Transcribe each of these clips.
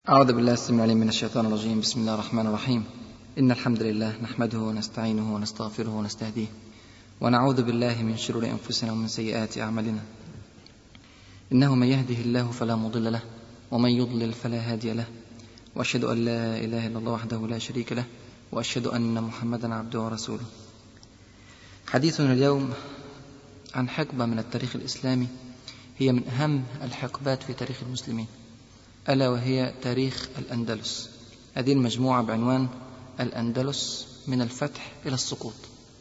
أعوذ بالله السميع العليم من الشيطان الرجيم. بسم الله الرحمن الرحيم. إن الحمد لله نحمده ونستعينه ونستغفره ونستهديه ونعوذ بالله من شرور أنفسنا ومن سيئات أعمالنا. إنه من يهده الله فلا مضل له ومن يضلل فلا هادي له، وأشهد أن لا إله إلا الله وحده لا شريك له، وأشهد أن محمدا عبده ورسوله. حديثنا اليوم عن حقبة من التاريخ الإسلامي هي من أهم الحقبات في تاريخ المسلمين، ألا وهي تاريخ الأندلس. هذه المجموعة بعنوان الأندلس من الفتح إلى السقوط.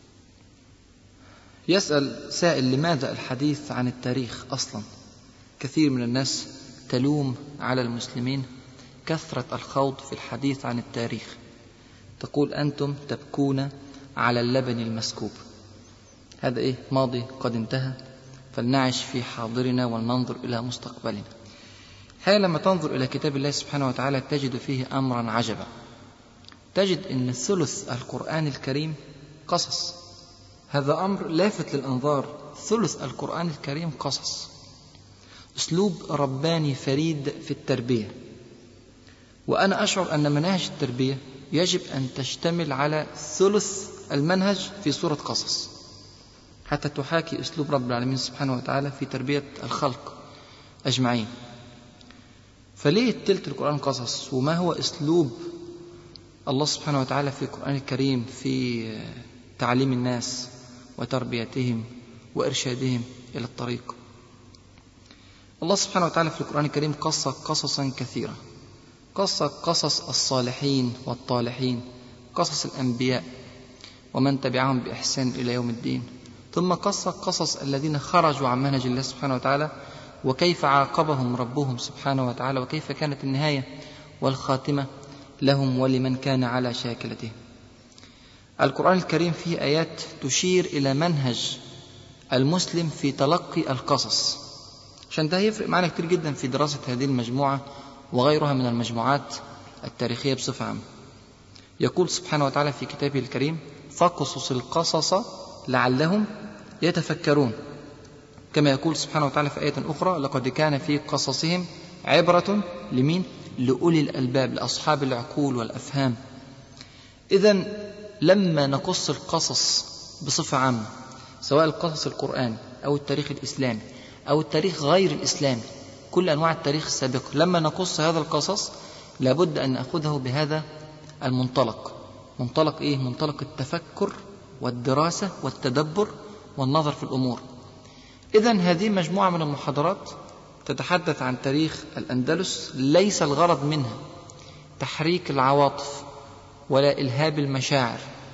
يسأل سائل: لماذا الحديث عن التاريخ أصلا؟ كثير من الناس تلوم على المسلمين كثرة الخوض في الحديث عن التاريخ، تقول: أنتم تبكون على اللبن المسكوب. هذا ماضي قد انتهى، فلنعش في حاضرنا ولننظر إلى مستقبلنا. حين لما تنظر إلى كتاب الله سبحانه وتعالى تجد فيه أمرا عجبا. تجد أن ثلث القرآن الكريم قصص. هذا أمر لافت للأنظار، ثلث القرآن الكريم قصص، أسلوب رباني فريد في التربية. وأنا أشعر أن مناهج التربية يجب أن تشتمل على ثلث المنهج في سورة قصص، حتى تحاكي أسلوب رب العالمين سبحانه وتعالى في تربية الخلق أجمعين. فليه تلت القرآن قصص؟ وما هو أسلوب الله سبحانه وتعالى في القرآن الكريم في تعليم الناس وتربيتهم وإرشادهم إلى الطريق؟ الله سبحانه وتعالى في القرآن الكريم قص قصصا كثيرة، قص قصص الصالحين والطالحين، قصص الأنبياء ومن تبعهم بإحسان إلى يوم الدين، ثم قص قصص الذين خرجوا عن منهج الله سبحانه وتعالى وكيف عاقبهم ربهم سبحانه وتعالى، وكيف كانت النهاية والخاتمة لهم ولمن كان على شاكلتهم. القرآن الكريم فيه آيات تشير إلى منهج المسلم في تلقي القصص، عشان ده يفرق معنا كتير جدا في دراسة هذه المجموعة وغيرها من المجموعات التاريخية بصفة عامة. يقول سبحانه وتعالى في كتابه الكريم: فاقصص القصص لعلهم يتفكرون. كما يقول سبحانه وتعالى في آية أخرى: لقد كان في قصصهم عبرة لمين؟ لأولي الألباب، لأصحاب العقول والأفهام. إذن لما نقص القصص بصفة عامة، سواء القصص القرآني أو التاريخ الإسلامي أو التاريخ غير الإسلامي، كل أنواع التاريخ السابقة، لما نقص هذا القصص لابد أن نأخذه بهذا المنطلق. منطلق منطلق التفكر والدراسة والتدبر والنظر في الأمور. إذن هذه مجموعة من المحاضرات تتحدث عن تاريخ الأندلس، ليس الغرض منها تحريك العواطف ولا إلهاب المشاعر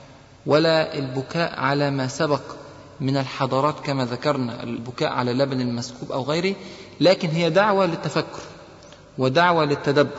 ولا البكاء على ما سبق من الحضارات كما ذكرنا، البكاء على اللبن المسكوب أو غيره، لكن هي دعوة للتفكر ودعوة للتدبر،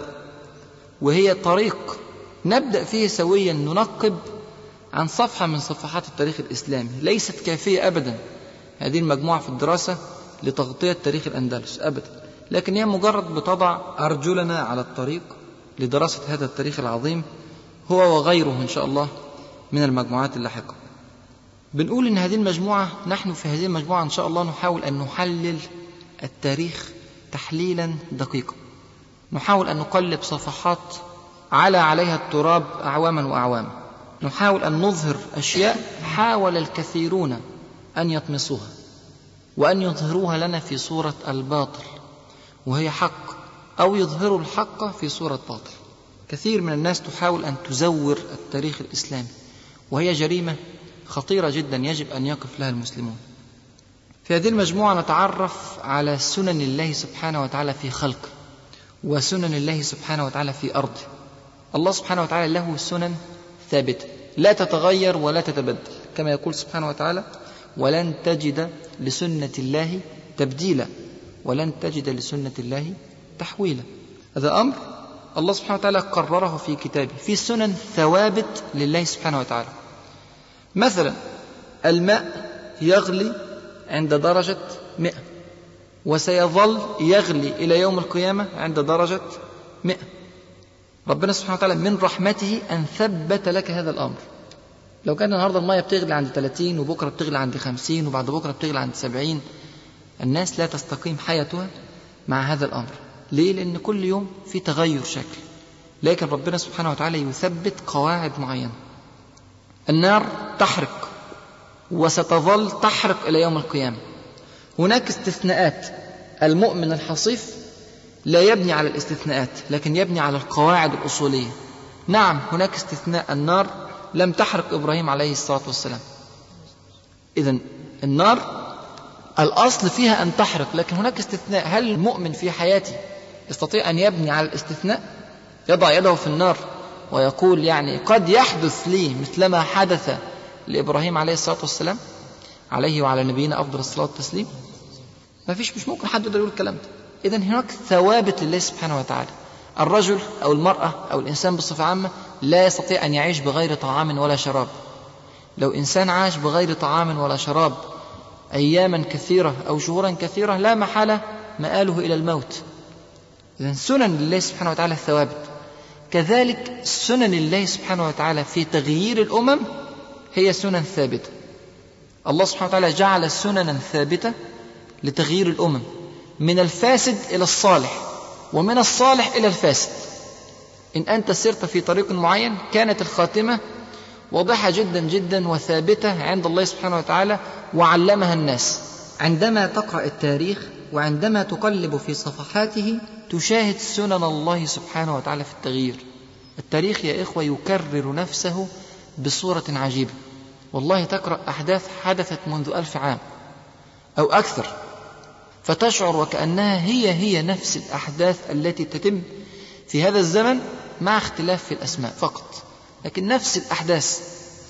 وهي طريق نبدأ فيه سويا ننقب عن صفحة من صفحات التاريخ الإسلامي. ليست كافية أبدا هذه المجموعة في الدراسة لتغطية تاريخ الأندلس أبدا، لكن هي مجرد بتضع أرجلنا على الطريق لدراسة هذا التاريخ العظيم، هو وغيره إن شاء الله من المجموعات اللاحقة. بنقول إن هذه المجموعة، نحن في هذه المجموعة إن شاء الله نحاول أن نحلل التاريخ تحليلا دقيقا، نحاول أن نقلب صفحات عليها التراب أعواما وأعواما، نحاول أن نظهر أشياء حاول الكثيرون أن يطمسوها وأن يظهروها لنا في صورة الباطل وهي حق، أو يظهروا الحق في صورة باطل. كثير من الناس تحاول أن تزور التاريخ الإسلامي، وهي جريمة خطيرة جدا يجب أن يقف لها المسلمون. في هذه المجموعة نتعرف على سنن الله سبحانه وتعالى في خلقه وسنن الله سبحانه وتعالى في أرضه. الله سبحانه وتعالى له سنن ثابتة لا تتغير ولا تتبدل، كما يقول سبحانه وتعالى: ولن تجد لسنة الله تبديلا ولن تجد لسنة الله تحويلا. هذا أمر الله سبحانه وتعالى قرره في كتابه، في سنن ثوابت لله سبحانه وتعالى. مثلا الماء يغلي عند درجة 100، وسيظل يغلي إلى يوم القيامة عند درجة 100. ربنا سبحانه وتعالى من رحمته أن ثبت لك هذا الأمر. لو كان النهاردة المية بتغلي عند 30 وبكرة بتغلي عند 50 وبعد بكرة بتغلي عند 70، الناس لا تستقيم حياتها مع هذا الأمر. ليه؟ لأن كل يوم في تغير شكل، لكن ربنا سبحانه وتعالى يثبت قواعد معينة. النار تحرق وستظل تحرق إلى يوم القيامة. هناك استثناءات، المؤمن الحصيف لا يبني على الاستثناءات لكن يبني على القواعد الأصولية. نعم هناك استثناء، النار لم تحرق إبراهيم عليه الصلاة والسلام. إذن النار الأصل فيها أن تحرق، لكن هناك استثناء. هل المؤمن في حياته يستطيع أن يبني على الاستثناء، يضع يده في النار ويقول يعني قد يحدث لي مثلما حدث لإبراهيم عليه الصلاة والسلام عليه وعلى نبينا أفضل الصلاة والتسليم؟ ما فيش، مش ممكن حد يقدر يقول الكلام ده. إذن هناك ثوابت لله سبحانه وتعالى. الرجل أو المرأة أو الإنسان بصفة عامة لا يستطيع أن يعيش بغير طعام ولا شراب. لو إنسان عاش بغير طعام ولا شراب أياما كثيرة أو شهورا كثيرة لا محالة مآله إلى الموت. إذن سنن لله سبحانه وتعالى ثوابت. كذلك سنن الله سبحانه وتعالى في تغيير الأمم هي سنن ثابتة. الله سبحانه وتعالى جعل سننا ثابتة لتغيير الأمم، من الفاسد إلى الصالح ومن الصالح إلى الفاسد. إن أنت سرت في طريق معين كانت الخاتمة واضحة جدا جدا وثابتة عند الله سبحانه وتعالى وعلمها الناس. عندما تقرأ التاريخ وعندما تقلب في صفحاته تشاهد سنن الله سبحانه وتعالى في التغيير. التاريخ يا إخوة يكرر نفسه بصورة عجيبة. والله تقرأ أحداث حدثت منذ 1000 عام أو أكثر، فتشعر وكأنها هي نفس الأحداث التي تتم في هذا الزمن مع اختلاف في الأسماء فقط، لكن نفس الأحداث.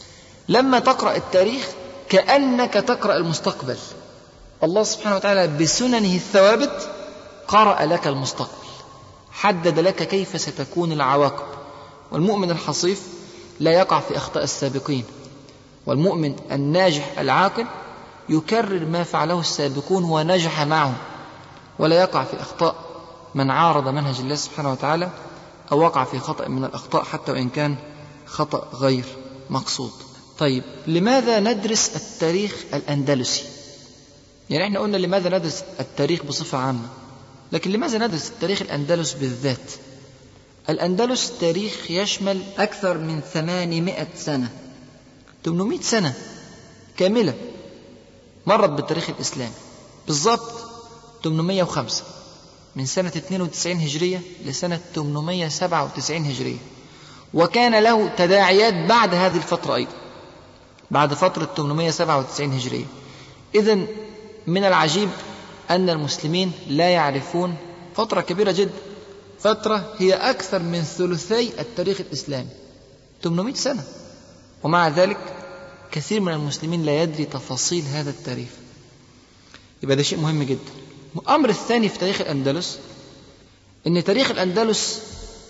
لما تقرأ التاريخ كأنك تقرأ المستقبل. الله سبحانه وتعالى بسننه الثوابت قرأ لك المستقبل، حدد لك كيف ستكون العواقب. والمؤمن الحصيف لا يقع في أخطاء السابقين، والمؤمن الناجح العاقل يكرر ما فعله السابقون ونجح معه، ولا يقع في أخطاء من عارض منهج الله سبحانه وتعالى أو وقع في خطأ من الأخطاء حتى وإن كان خطأ غير مقصود. طيب لماذا ندرس التاريخ الأندلسي؟ يعني احنا قلنا لماذا ندرس التاريخ بصفة عامة، لكن لماذا ندرس التاريخ الأندلس بالذات؟ الأندلس تاريخ يشمل أكثر من 800 سنة، 800 سنة كاملة مرت بالتاريخ الإسلامي. بالضبط 805، من سنة 92 هجرية لسنة 897 هجرية. وكان له تداعيات بعد هذه الفترة أيضا، بعد فترة 897 هجرية. إذن من العجيب أن المسلمين لا يعرفون فترة كبيرة جدا، فترة هي أكثر من ثلثي التاريخ الإسلامي، 800 سنة، ومع ذلك كثير من المسلمين لا يدري تفاصيل هذا التاريخ. يبقى ده شيء مهم جدا. الأمر الثاني في تاريخ الأندلس أن تاريخ الأندلس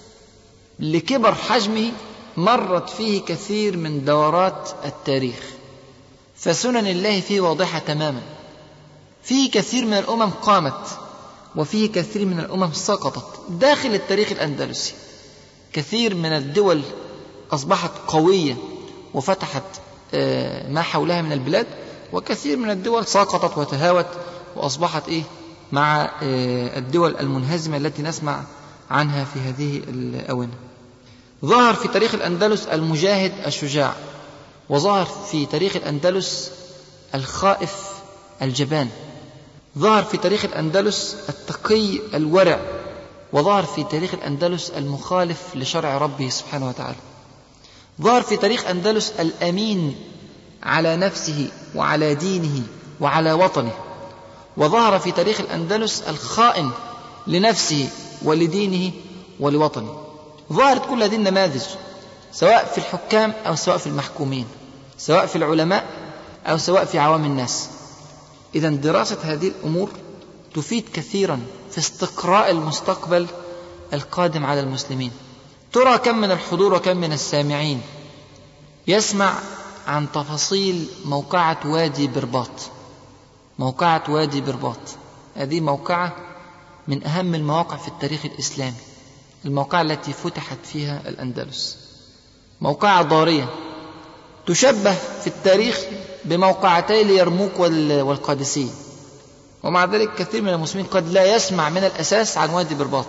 لكبر حجمه مرت فيه كثير من دورات التاريخ، فسنن الله فيه واضحة تماما. فيه كثير من الأمم قامت وفيه كثير من الأمم سقطت داخل التاريخ الأندلسي. كثير من الدول أصبحت قوية وفتحت ما حولها من البلاد، وكثير من الدول سقطت وتهاوت وأصبحت مع الدول المنهزمة التي نسمع عنها في هذه الآونة. ظهر في تاريخ الأندلس المجاهد الشجاع، وظهر في تاريخ الأندلس الخائف الجبان، ظهر في تاريخ الأندلس التقي الورع، وظهر في تاريخ الأندلس المخالف لشرع ربه سبحانه وتعالى. ظهر في تاريخ أندلس الأمين على نفسه وعلى دينه وعلى وطنه، وظهر في تاريخ الأندلس الخائن لنفسه ولدينه ولوطنه. ظهرت كل هذه النماذج سواء في الحكام أو سواء في المحكومين، سواء في العلماء أو سواء في عوام الناس. إذن دراسة هذه الأمور تفيد كثيرا في استقراء المستقبل القادم على المسلمين. ترى كم من الحضور وكم من السامعين يسمع عن تفاصيل موقعة وادي برباط. موقعة وادي برباط هذه موقعة من أهم المواقع في التاريخ الإسلامي، الموقعة التي فتحت فيها الأندلس، موقعة ضارية تشبه في التاريخ بموقعتي اليرموك والقادسية. ومع ذلك كثير من المسلمين قد لا يسمع من الأساس عن وادي برباط.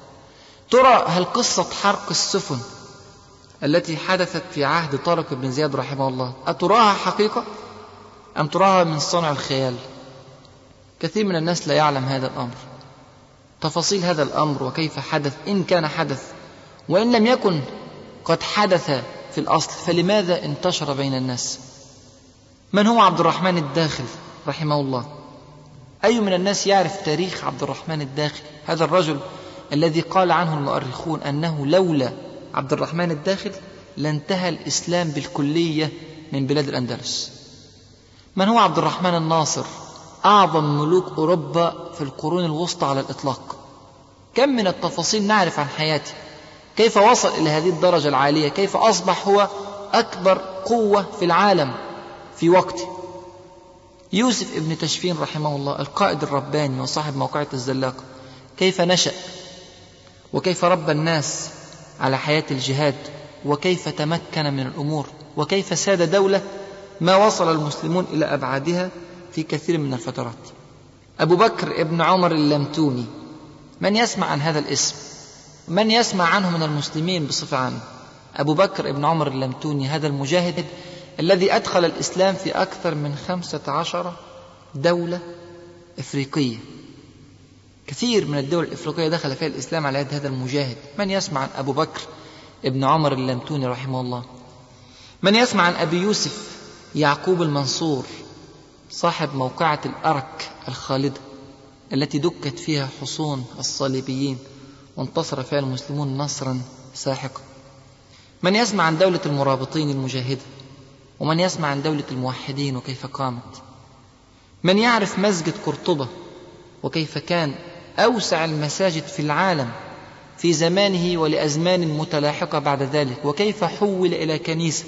ترى هل قصة حرق السفن التي حدثت في عهد طارق بن زياد رحمه الله أتراها حقيقة أم تراها من صنع الخيال؟ كثير من الناس لا يعلم هذا الأمر، تفاصيل هذا الأمر وكيف حدث، إن كان حدث، وإن لم يكن قد حدث في الأصل فلماذا انتشر بين الناس. من هو عبد الرحمن الداخل رحمه الله؟ أي من الناس يعرف تاريخ عبد الرحمن الداخل، هذا الرجل الذي قال عنه المؤرخون أنه لولا عبد الرحمن الداخل لانتهى الإسلام بالكلية من بلاد الأندلس؟ من هو عبد الرحمن الناصر، أعظم ملوك أوروبا في القرون الوسطى على الإطلاق؟ كم من التفاصيل نعرف عن حياته، كيف وصل إلى هذه الدرجة العالية، كيف أصبح هو أكبر قوة في العالم في وقته. يوسف ابن تشفين رحمه الله القائد الرباني وصاحب موقعة الزلاقة، كيف نشأ وكيف ربى الناس على حياة الجهاد، وكيف تمكن من الأمور، وكيف ساد دولة ما وصل المسلمون إلى أبعادها في كثير من الفترات. أبو بكر ابن عمر اللمتوني، من يسمع عن هذا الاسم؟ من يسمع عنه من المسلمين بصفة عامة؟ أبو بكر ابن عمر اللمتوني هذا المجاهد الذي أدخل الإسلام في أكثر من 15 دولة إفريقية، كثير من الدول الإفريقية دخل فيها الإسلام على يد هذا المجاهد. من يسمع عن أبو بكر ابن عمر اللمتوني رحمه الله؟ من يسمع عن أبي يوسف يعقوب المنصور صاحب موقعة الأرك الخالدة التي دكت فيها حصون الصليبيين وانتصر فيها المسلمون نصرا ساحقا؟ من يسمع عن دولة المرابطين المجاهدة؟ ومن يسمع عن دولة الموحدين وكيف قامت؟ من يعرف مسجد قرطبة وكيف كان أوسع المساجد في العالم في زمانه ولأزمان متلاحقة بعد ذلك، وكيف حول إلى كنيسة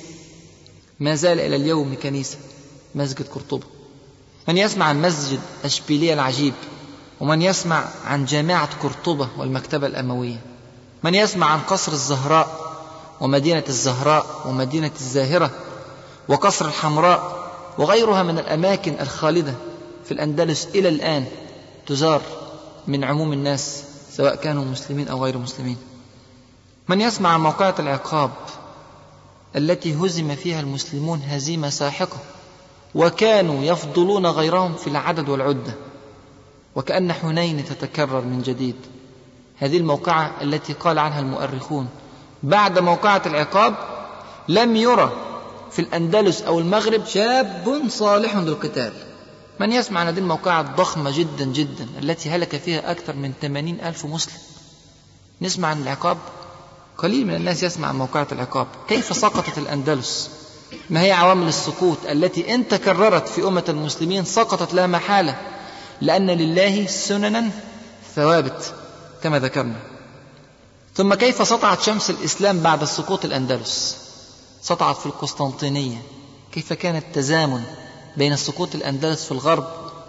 ما زال إلى اليوم كنيسة، مسجد قرطبة؟ من يسمع عن مسجد أشبيلية العجيب؟ ومن يسمع عن جامعة قرطبة والمكتبة الأموية؟ من يسمع عن قصر الزهراء ومدينة الزهراء ومدينة الزاهرة وقصر الحمراء وغيرها من الأماكن الخالدة في الأندلس إلى الآن تزار من عموم الناس سواء كانوا مسلمين أو غير مسلمين؟ من يسمع عن موقعة العقاب التي هزم فيها المسلمون هزيمة ساحقة وكانوا يفضلون غيرهم في العدد والعدة، وكأن حنين تتكرر من جديد؟ هذه الموقعة التي قال عنها المؤرخون بعد موقعة العقاب لم يرى في الأندلس أو المغرب شاب صالح للقتال. من يسمع عن هذه الموقعة الضخمة جدا جدا التي هلك فيها أكثر من 80,000 مسلم؟ نسمع عن العقاب؟ قليل من الناس يسمع عن موقعة العقاب. كيف سقطت الأندلس؟ ما هي عوامل السقوط التي إن تكررت في أمة المسلمين سقطت لا محالة، لأن لله سننا ثوابت كما ذكرنا. ثم كيف سطعت شمس الإسلام بعد سقوط الأندلس؟ سطعت في القسطنطينية. كيف كان التزامن بين سقوط الأندلس في الغرب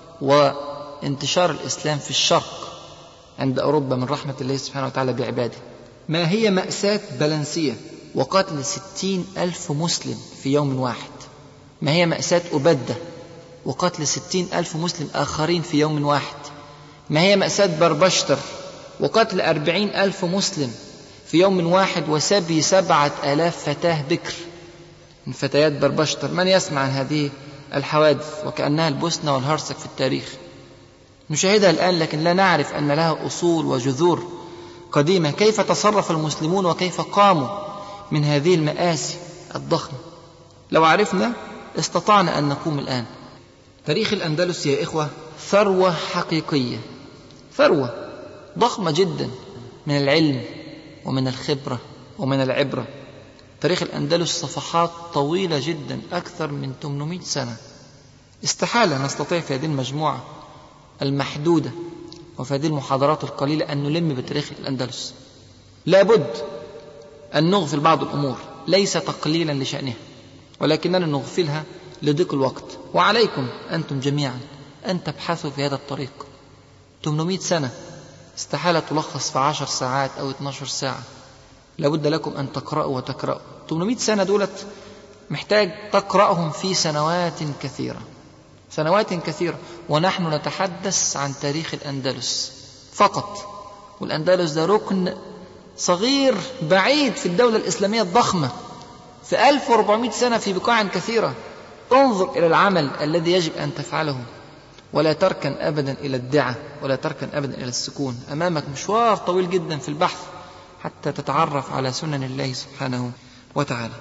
وانتشار الإسلام في الشرق عند أوروبا من رحمة الله سبحانه وتعالى بعباده؟ ما هي مأساة بلنسية وقتل 60,000 مسلم في يوم واحد؟ ما هي مأساة أبدة وقتل 60,000 مسلم آخرين في يوم واحد؟ ما هي مأساة بربشتر وقتل 40,000 مسلم في يوم واحد وسبي 7,000 فتاة بكر من فتيات بربشتر؟ من يسمع عن هذه الحوادث وكأنها البوسنة والهرسك في التاريخ؟ نشاهدها الآن لكن لا نعرف أن لها أصول وجذور قديمة. كيف تصرف المسلمون وكيف قاموا من هذه المآسي الضخمة؟ لو عرفنا استطعنا أن نقوم الآن. تاريخ الأندلس يا إخوة ثروة حقيقية، ثروة ضخمة جدا من العلم ومن الخبرة ومن العبرة. تاريخ الأندلس صفحات طويلة جدا أكثر من 800 سنة. استحالة نستطيع في هذه المجموعة المحدودة وفي هذه المحاضرات القليلة أن نلم بتاريخ الأندلس. لابد أن نغفل بعض الأمور ليس تقليلا لشأنها، ولكننا نغفلها لضيق الوقت. وعليكم أنتم جميعا أن تبحثوا في هذا الطريق. 800 سنة استحالة تلخص في 10 ساعات أو 12 ساعة. لابد لكم أن تقرأوا وتقرأوا. 800 سنة دولت محتاج تقرأهم في سنوات كثيرة. سنوات كثيرة، ونحن نتحدث عن تاريخ الأندلس فقط. والأندلس ده ركن صغير بعيد في الدولة الإسلامية الضخمة في 1400 سنة في بقاع كثيرة. انظر إلى العمل الذي يجب أن تفعله، ولا تركن أبدا إلى الدعة، ولا تركن أبدا إلى السكون. أمامك مشوار طويل جدا في البحث حتى تتعرف على سنن الله سبحانه وتعالى.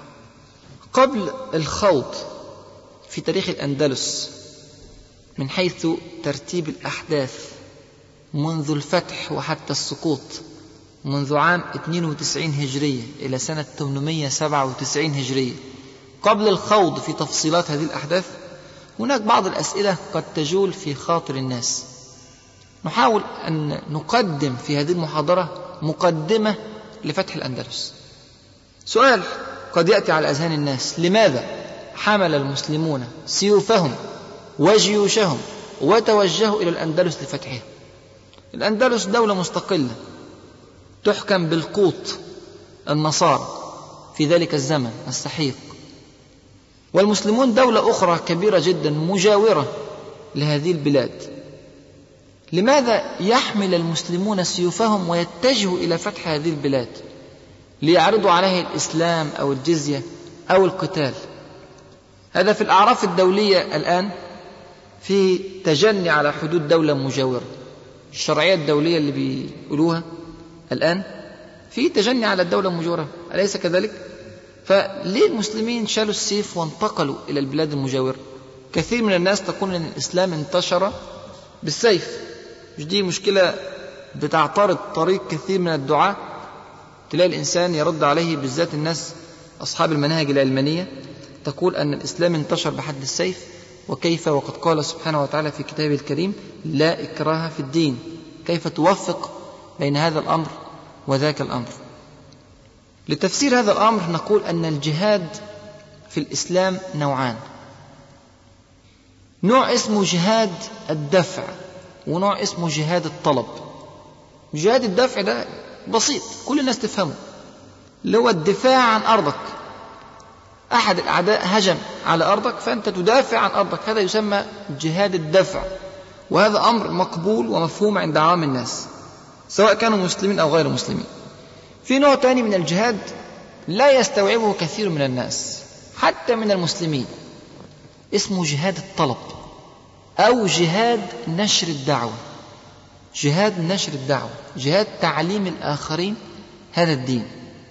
قبل الخوض في تاريخ الأندلس من حيث ترتيب الأحداث منذ الفتح وحتى السقوط، منذ عام 92 هجرية إلى سنة 897 هجرية، قبل الخوض في تفصيلات هذه الأحداث، هناك بعض الأسئلة قد تجول في خاطر الناس. نحاول أن نقدم في هذه المحاضرة مقدمة لفتح الأندلس. سؤال قد يأتي على أذهان الناس: لماذا حمل المسلمون سيوفهم وجيوشهم وتوجهوا إلى الأندلس لفتحها؟ الأندلس دولة مستقلة تحكم بالقوط النصارى في ذلك الزمن السحيق، والمسلمون دولة أخرى كبيرة جدا مجاورة لهذه البلاد. لماذا يحمل المسلمون سيوفهم ويتجهوا إلى فتح هذه البلاد ليعرضوا عليه الإسلام أو الجزية أو القتال؟ هذا في الأعراف الدولية الآن في تجني على حدود دولة مجاورة. الشرعية الدولية اللي بيقولوها الآن في تجني على الدولة المجاورة، أليس كذلك؟ فليه المسلمين شالوا السيف وانتقلوا إلى البلاد المجاورة؟ كثير من الناس تقول أن الإسلام انتشر بالسيف. مش دي مشكلة بتعترض طريق كثير من الدعاة؟ تلاقي الإنسان يرد عليه، بالذات الناس أصحاب المناهج العلمانية، تقول أن الإسلام انتشر بحد السيف. وكيف وقد قال سبحانه وتعالى في كتابه الكريم: لا إكراه في الدين. كيف توفق بين هذا الأمر وذاك الأمر؟ لتفسير هذا الأمر نقول أن الجهاد في الإسلام نوعان: نوع اسمه جهاد الدفع، ونوع اسمه جهاد الطلب. جهاد الدفع ده بسيط، كل الناس تفهمه، اللي هو الدفاع عن أرضك. أحد الأعداء هجم على أرضك فأنت تدافع عن أرضك، هذا يسمى جهاد الدفع، وهذا أمر مقبول ومفهوم عند عوام الناس سواء كانوا مسلمين أو غير مسلمين. في نوع تاني من الجهاد لا يستوعبه كثير من الناس حتى من المسلمين، اسمه جهاد الطلب أو جهاد نشر الدعوة. جهاد نشر الدعوة، جهاد تعليم الآخرين هذا الدين.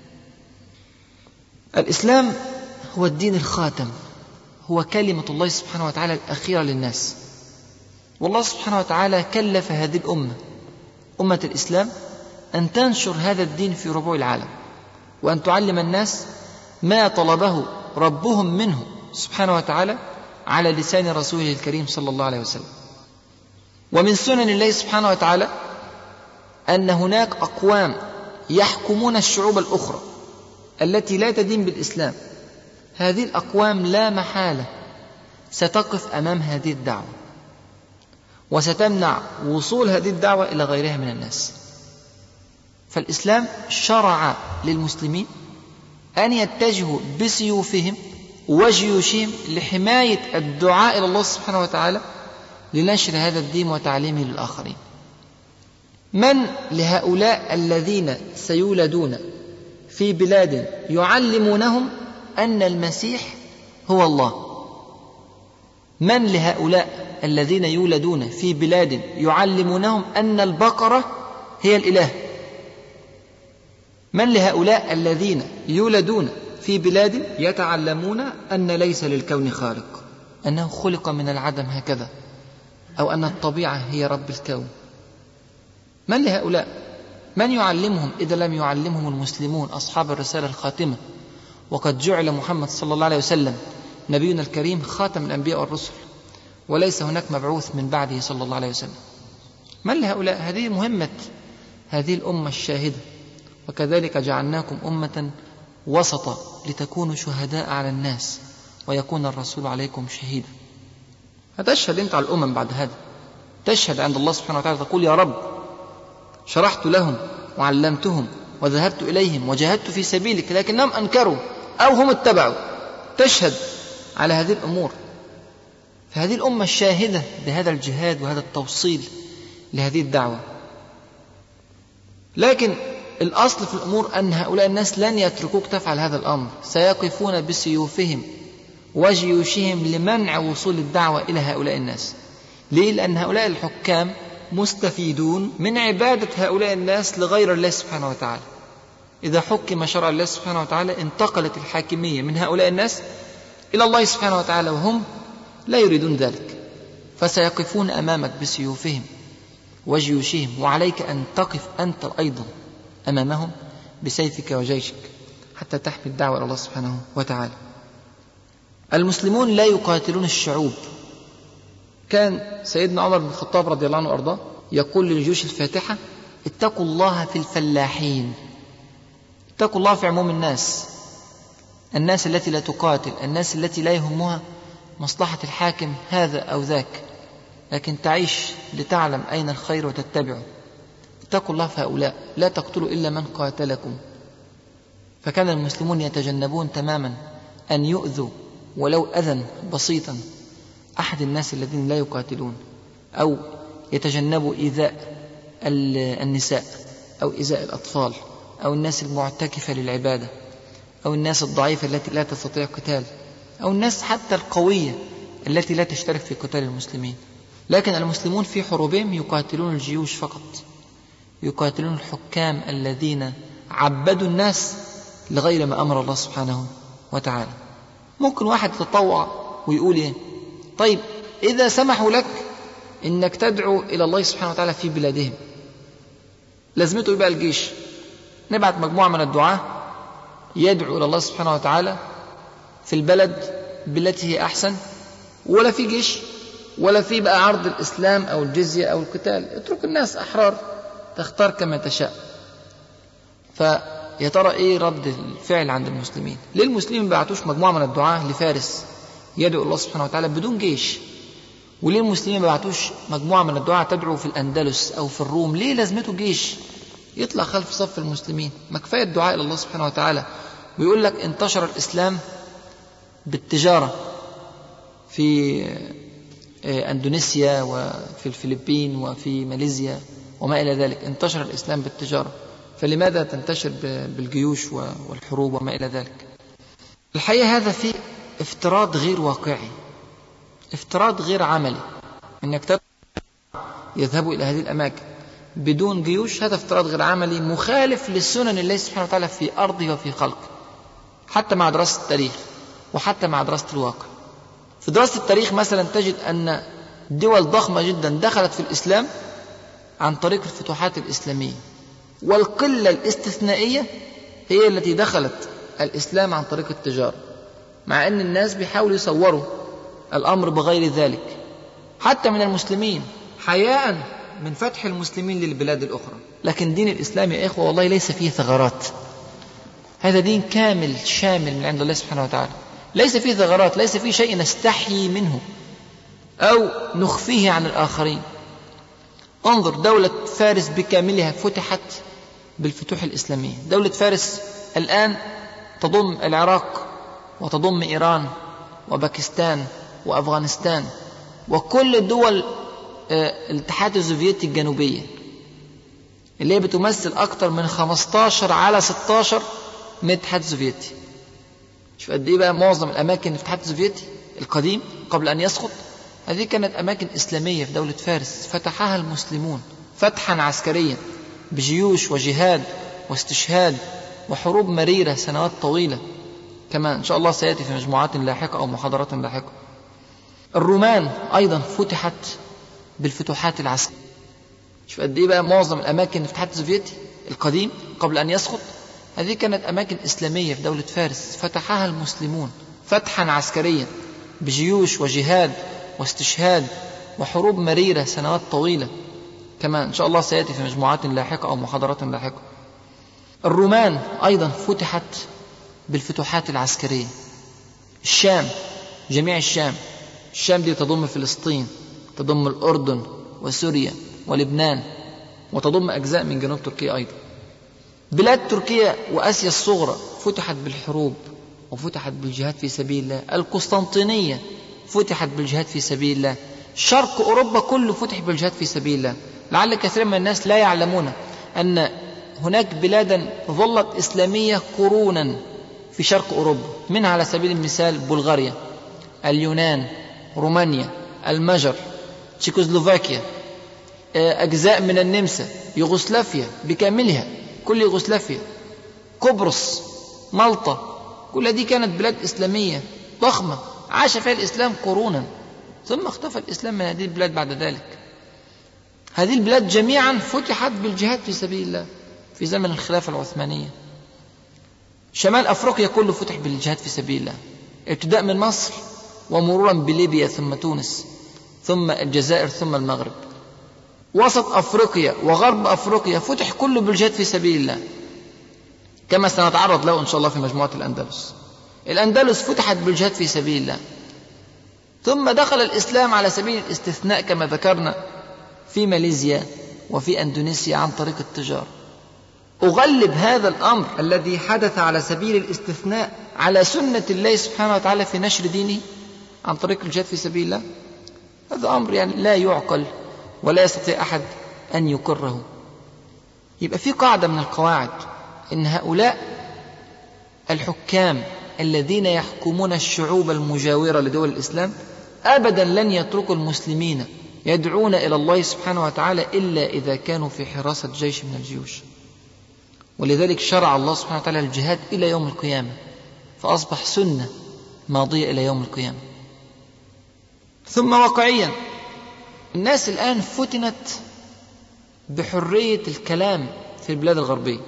الإسلام هو الدين الخاتم، هو كلمة الله سبحانه وتعالى الأخيرة للناس. والله سبحانه وتعالى كلف هذه الأمة، أمة الإسلام، أن تنشر هذا الدين في ربوع العالم، وأن تعلم الناس ما طلبه ربهم منه سبحانه وتعالى على لسان رسوله الكريم صلى الله عليه وسلم. ومن سنن الله سبحانه وتعالى أن هناك أقوام يحكمون الشعوب الأخرى التي لا تدين بالإسلام. هذه الأقوام لا محالة ستقف أمام هذه الدعوة، وستمنع وصول هذه الدعوة إلى غيرها من الناس. فالإسلام شرع للمسلمين أن يتجهوا بسيوفهم وجيوشهم لحماية الدعاء إلى الله سبحانه وتعالى لنشر هذا الدين وتعليمه للآخرين. من لهؤلاء الذين سيولدون في بلاد يعلمونهم أن المسيح هو الله؟ من لهؤلاء الذين يولدون في بلاد يعلمونهم أن البقرة هي الإله؟ من لهؤلاء الذين يولدون في بلاد يتعلمون أن ليس للكون خالق، أنه خلق من العدم هكذا، أو أن الطبيعة هي رب الكون؟ من لهؤلاء؟ من يعلمهم إذا لم يعلمهم المسلمون أصحاب الرسالة الخاتمة؟ وقد جعل محمد صلى الله عليه وسلم نبينا الكريم خاتم الأنبياء والرسل، وليس هناك مبعوث من بعده صلى الله عليه وسلم. من لهؤلاء؟ هذه مهمة هذه الأمة الشاهدة. وكذلك جعلناكم أمة وسطا لتكونوا شهداء على الناس ويكون الرسول عليكم شهيدا. هتشهد أنت على الأمم بعد هذا، تشهد عند الله سبحانه وتعالى، تقول: يا رب شرحت لهم وعلمتهم وذهبت إليهم وجاهدت في سبيلك لكنهم أنكروا أو هم اتبعوا. تشهد على هذه الأمور. فهذه الأمة الشاهدة بهذا الجهاد وهذا التوصيل لهذه الدعوة. لكن الأصل في الأمور أن هؤلاء الناس لن يتركوك تفعل هذا الأمر، سيقفون بسيوفهم وجيوشهم لمنع وصول الدعوة إلى هؤلاء الناس. ليه؟ لأن هؤلاء الحكام مستفيدون من عبادة هؤلاء الناس لغير الله سبحانه وتعالى. إذا حكم شرع الله سبحانه وتعالى انتقلت الحاكمية من هؤلاء الناس إلى الله سبحانه وتعالى، وهم لا يريدون ذلك، فسيقفون أمامك بسيوفهم وجيوشهم، وعليك أن تقف أنت أيضا أمامهم بسيفك وجيشك حتى تحمي الدعوة إلى الله سبحانه وتعالى. المسلمون لا يقاتلون الشعوب. كان سيدنا عمر بن الخطاب رضي الله عنه وأرضاه يقول للجيوش الفاتحة: اتقوا الله في الفلاحين. اتقوا الله في عموم الناس التي لا تقاتل، الناس التي لا يهمها مصلحة الحاكم هذا أو ذاك، لكن تعيش لتعلم أين الخير وتتبعه. اتقوا الله في هؤلاء، لا تقتلوا إلا من قاتلكم. فكان المسلمون يتجنبون تماما أن يؤذوا ولو أذى بسيطا أحد الناس الذين لا يقاتلون، أو يتجنبوا إيذاء النساء أو إيذاء الأطفال أو الناس المعتكفة للعبادة أو الناس الضعيفة التي لا تستطيع قتال أو الناس حتى القوية التي لا تشترك في قتال المسلمين. لكن المسلمون في حروبهم يقاتلون الجيوش فقط، يقاتلون الحكام الذين عبدوا الناس لغير ما أمر الله سبحانه وتعالى. ممكن واحد يتطوع ويقول إيه؟ طيب إذا سمحوا لك إنك تدعو إلى الله سبحانه وتعالى في بلادهم، لازمته يبقى الجيش؟ نبعت مجموعة من الدعاة يدعو إلى الله سبحانه وتعالى في البلد بالتي هي أحسن، ولا في جيش ولا في بقى عرض الإسلام أو الجزية أو القتال. اترك الناس أحرار تختار كما تشاء. فيا ترى إيه رد الفعل عند المسلمين؟ ليه المسلمين ما بعتوش مجموعة من الدعاة لفارس يدعو الله سبحانه وتعالى بدون جيش؟ وليه المسلمين ما بعتوش مجموعة من الدعاة تدعو في الأندلس أو في الروم؟ ليه لازمته جيش يطلع خلف صف المسلمين؟ ما كفاية الدعاء إلى الله سبحانه وتعالى. ويقول لك انتشر الإسلام بالتجارة في أندونيسيا وفي الفلبين وفي ماليزيا وما إلى ذلك، انتشر الإسلام بالتجارة، فلماذا تنتشر بالجيوش والحروب وما إلى ذلك؟ الحقيقة هذا فيه افتراض غير واقعي، افتراض غير عملي. إنك يذهبوا إلى هذه الأماكن بدون جيوش، هذا افتراض غير عملي مخالف للسنن الله سبحانه وتعالى في أرضه وفي خلقه، حتى مع دراسة التاريخ وحتى مع دراسة الواقع. في دراسة التاريخ مثلا تجد أن دول ضخمة جدا دخلت في الإسلام عن طريق الفتوحات الإسلامية، والقلة الاستثنائية هي التي دخلت الإسلام عن طريق التجارة، مع أن الناس بيحاولوا يصوروا الأمر بغير ذلك، حتى من المسلمين، حياء من فتح المسلمين للبلاد الأخرى. لكن دين الإسلام يا إخوة والله ليس فيه ثغرات، هذا دين كامل شامل من عند الله سبحانه وتعالى، ليس فيه ثغرات، ليس فيه شيء نستحيي منه أو نخفيه عن الآخرين. انظر، دولة فارس بكاملها فتحت بالفتوح الإسلامية. دولة فارس الآن تضم العراق وتضم إيران وباكستان وأفغانستان وكل دول الاتحاد السوفيتي الجنوبية، اللي هي بتمثل أكثر من 15/16 من الاتحاد السوفيتي. شوف قد إيه بقى معظم الأماكن في الاتحاد السوفيتي القديم قبل أن يسقط، هذه كانت أماكن إسلامية في دولة فارس، فتحها المسلمون فتحا عسكريا بجيوش وجهاد واستشهاد وحروب مريرة سنوات طويلة، كما إن شاء الله سيأتي في مجموعات لاحقة أو محاضرات لاحقة. الرومان أيضا فتحت بالفتوحات العسكرية. شوف قد إيه بقى معظم الأماكن في الاتحاد السوفيتي القديم قبل أن يسقط، هذه كانت أماكن إسلامية في دولة فارس، فتحها المسلمون فتحا عسكريا بجيوش وجهاد واستشهاد وحروب مريرة سنوات طويلة، كما إن شاء الله سيأتي في مجموعات لاحقة أو محاضرات لاحقة. الرومان أيضا فتحت بالفتوحات العسكرية. الشام، جميع الشام دي تضم فلسطين، تضم الأردن وسوريا ولبنان، وتضم أجزاء من جنوب تركيا أيضا. بلاد تركيا وآسيا الصغرى فتحت بالحروب وفتحت بالجهاد في سبيل الله. القسطنطينية فتحت بالجهاد في سبيل الله. شرق أوروبا كله فتح بالجهاد في سبيل الله. لعل كثير من الناس لا يعلمون أن هناك بلادا ظلت إسلامية قرونا في شرق أوروبا، منها على سبيل المثال بلغاريا، اليونان، رومانيا، المجر، تشيكوسلوفاكيا، أجزاء من النمسا، يوغوسلافيا بكاملها، كل يوغوسلافيا، قبرص، مالطا، كل دي كانت بلاد إسلامية ضخمة عاش فيها الإسلام قرونا، ثم اختفى الإسلام من هذه البلاد بعد ذلك. هذه البلاد جميعا فتحت بالجهاد في سبيل الله في زمن الخلافة العثمانية. شمال أفريقيا كله فتح بالجهاد في سبيل الله، ابتداء من مصر ومرورا بليبيا ثم تونس ثم الجزائر ثم المغرب. وسط أفريقيا وغرب أفريقيا فتح كله بالجهاد في سبيل الله، كما سنتعرض له إن شاء الله في مجموعة الأندلس. الأندلس فتحت بالجهاد في سبيل الله، ثم دخل الإسلام على سبيل الاستثناء كما ذكرنا في ماليزيا وفي أندونيسيا عن طريق التجارة. أغلب هذا الأمر الذي حدث على سبيل الاستثناء على سنة الله سبحانه وتعالى في نشر دينه عن طريق الجهاد في سبيل الله. هذا أمر يعني لا يعقل ولا يستطيع أحد أن يقره. يبقى في قاعدة من القواعد إن هؤلاء الحكام الذين يحكمون الشعوب المجاورة لدول الإسلام أبدا لن يتركوا المسلمين يدعون إلى الله سبحانه وتعالى إلا إذا كانوا في حراسة جيش من الجيوش. ولذلك شرع الله سبحانه وتعالى الجهاد إلى يوم القيامة، فأصبح سنة ماضية إلى يوم القيامة. ثم واقعيا الناس الآن فتنت بحرية الكلام في البلاد الغربية،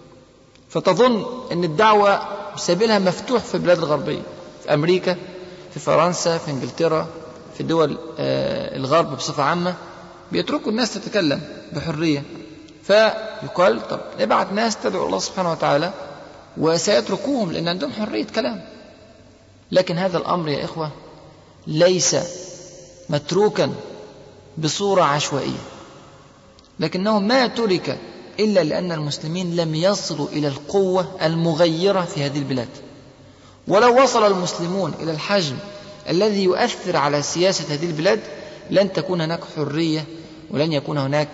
فتظن أن الدعوة سبيلها مفتوح في البلاد الغربية، في أمريكا، في فرنسا، في إنجلترا، في دول الغرب بصفة عامة، بيتركوا الناس تتكلم بحرية. فيقال طب ابعت ناس تدعو الله سبحانه وتعالى وسيتركوهم لأن عندهم حرية كلام. لكن هذا الأمر يا إخوة ليس متروكا بصورة عشوائية، لكنه ما ترك إلا لأن المسلمين لم يصلوا إلى القوة المغيرة في هذه البلاد. ولو وصل المسلمون إلى الحجم الذي يؤثر على سياسة هذه البلاد لن تكون هناك حرية ولن يكون هناك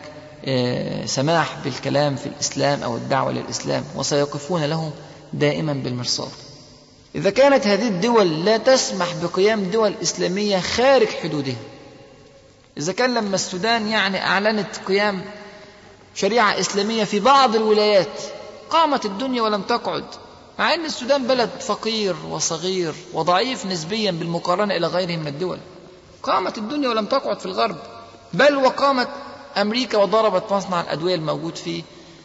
سماح بالكلام في الإسلام أو الدعوة للإسلام، وسيقفون له دائما بالمرصاد. إذا كانت هذه الدول لا تسمح بقيام دول إسلامية خارج حدودها، إذا كان لما السودان يعني أعلنت قيام شريعة إسلامية في بعض الولايات قامت الدنيا ولم تقعد، مع أن السودان بلد فقير وصغير وضعيف نسبيا بالمقارنة إلى غيره من الدول، قامت الدنيا ولم تقعد في الغرب، بل وقامت أمريكا وضربت مصنع الأدوية الموجود في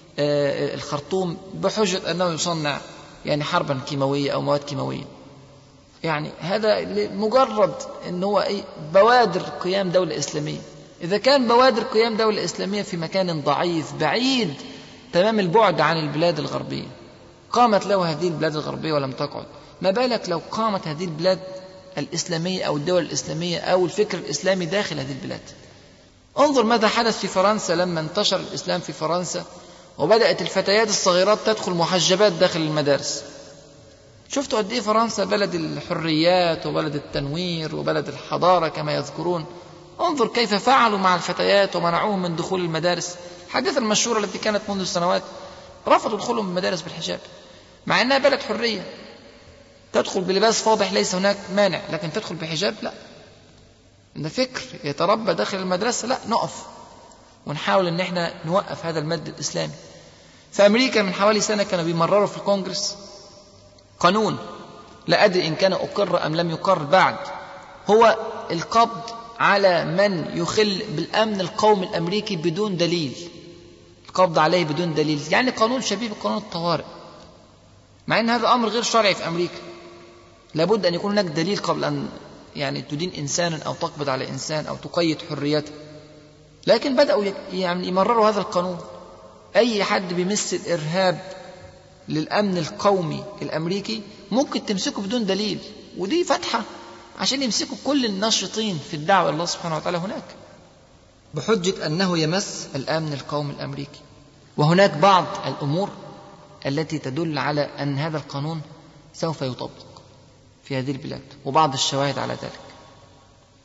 الخرطوم بحجة أنه يصنع يعني حربا كيماوية أو مواد كيماوية. يعني هذا مجرد أنه هو بوادر قيام دولة إسلامية. إذا كان بوادر قيام دولة إسلامية في مكان ضعيف بعيد تمام البعد عن البلاد الغربية قامت له هذه البلاد الغربية ولم تقعد، ما بالك لو قامت هذه البلاد الإسلامية أو الدول الإسلامية أو الفكر الإسلامي داخل هذه البلاد. انظر ماذا حدث في فرنسا لما انتشر الإسلام في فرنسا وبدأت الفتيات الصغيرات تدخل محجبات داخل المدارس. شفتوا قد إيه فرنسا بلد الحريات وبلد التنوير وبلد الحضارة كما يذكرون. انظر كيف فعلوا مع الفتيات ومنعوهم من دخول المدارس. الحادثة المشهورة التي كانت منذ سنوات رفضوا دخولهم المدارس بالحجاب، مع أنها بلد حرية، تدخل بلباس فاضح ليس هناك مانع، لكن تدخل بحجاب لا، ده فكر يتربى داخل المدرسة، لا نقف ونحاول ان احنا نوقف هذا المد الإسلامي. في أمريكا من حوالي سنة كانوا بيمرروا في الكونجرس قانون، لا أدري إن كان أقر أم لم يقر بعد، هو القبض على من يخل بالأمن القومي الأمريكي بدون دليل، القبض عليه بدون دليل، يعني قانون شبيه بقانون الطوارئ، مع أن هذا أمر غير شرعي في أمريكا. لابد أن يكون هناك دليل قبل أن يعني تدين إنسانا أو تقبض على إنسان أو تقيد حريته. لكن بدأوا يعني يمرروا هذا القانون، أي حد بيمس الإرهاب للأمن القومي الأمريكي ممكن تمسكه بدون دليل، ودي فتحة عشان يمسكوا كل الناشطين في الدعوة الله سبحانه وتعالى هناك بحجة أنه يمس الأمن القومي الأمريكي. وهناك بعض الأمور التي تدل على أن هذا القانون سوف يطبق في هذه البلاد، وبعض الشواهد على ذلك.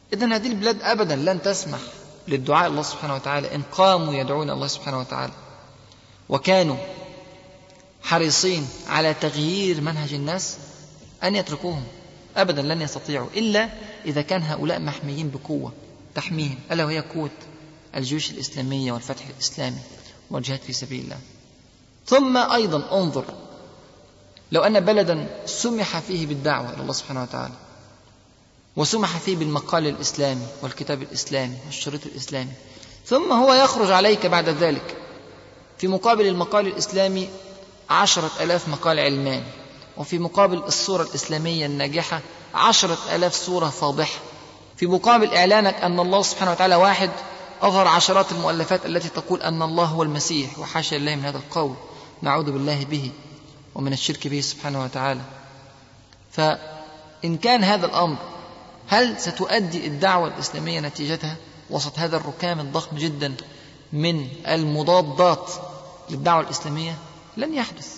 إذن هذه البلاد أبدا لن تسمح للدعاء الله سبحانه وتعالى إن قاموا يدعون الله سبحانه وتعالى وكانوا حريصين على تغيير منهج الناس أن يتركوهم. أبدا لن يستطيعوا إلا إذا كان هؤلاء محميين بقوة تحميهم، ألا وهي قوة الجيوش الإسلامية والفتح الإسلامي والجهاد في سبيل الله. ثم أيضا انظر، لو أن بلدا سمح فيه بالدعوة إلى الله سبحانه وتعالى وسمح فيه بالمقال الإسلامي والكتاب الإسلامي والشريط الإسلامي، ثم هو يخرج عليك بعد ذلك في مقابل المقال الإسلامي 10,000 مقال علماني، وفي مقابل الصورة الإسلامية الناجحة 10,000 صورة فاضحة، في مقابل إعلانك أن الله سبحانه وتعالى واحد أظهر عشرات المؤلفات التي تقول أن الله هو المسيح، وحاشا الله من هذا القول، نعوذ بالله به ومن الشرك به سبحانه وتعالى. فإن كان هذا الأمر، هل ستؤدي الدعوة الإسلامية نتيجتها وسط هذا الركام الضخم جدا من المضادات للدعوة الإسلامية؟ لن يحدث.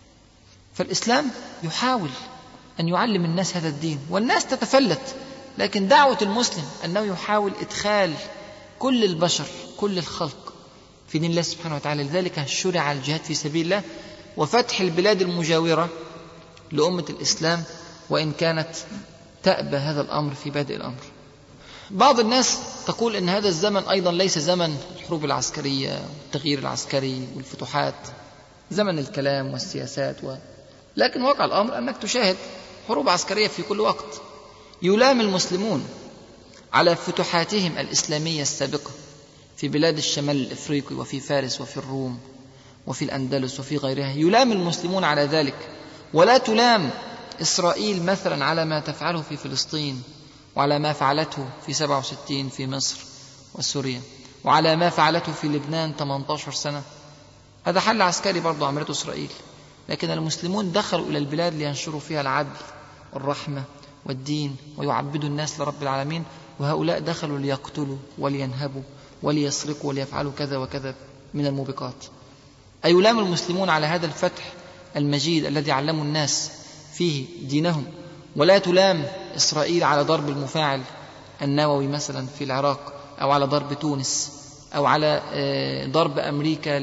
فالإسلام يحاول أن يعلم الناس هذا الدين والناس تتفلت، لكن دعوة المسلم أنه يحاول إدخال كل البشر كل الخلق في دين الله سبحانه وتعالى. لذلك شرع الجهاد في سبيل الله وفتح البلاد المجاورة لأمة الإسلام، وإن كانت تأبى هذا الأمر في بادئ الأمر. بعض الناس تقول إن هذا الزمن أيضا ليس زمن الحروب العسكرية والتغيير العسكري والفتوحات، زمن الكلام والسياسات لكن واقع الأمر أنك تشاهد حروب عسكرية في كل وقت. يلام المسلمون على فتوحاتهم الإسلامية السابقة في بلاد الشمال الإفريقي وفي فارس وفي الروم وفي الأندلس وفي غيرها، يلام المسلمون على ذلك، ولا تلام إسرائيل مثلا على ما تفعله في فلسطين، وعلى ما فعلته في 67 في مصر وسوريا، وعلى ما فعلته في لبنان 18 سنة. هذا حل عسكري برضو عملته إسرائيل، لكن المسلمون دخلوا إلى البلاد لينشروا فيها العدل والرحمة والدين ويعبدوا الناس لرب العالمين، وهؤلاء دخلوا ليقتلوا ولينهبوا وليسرقوا وليفعلوا كذا وكذا من الموبقات. أيلام المسلمون على هذا الفتح المجيد الذي علموا الناس فيه دينهم، ولا تلام إسرائيل على ضرب المفاعل النووي مثلا في العراق، أو على ضرب تونس، أو على ضرب أمريكا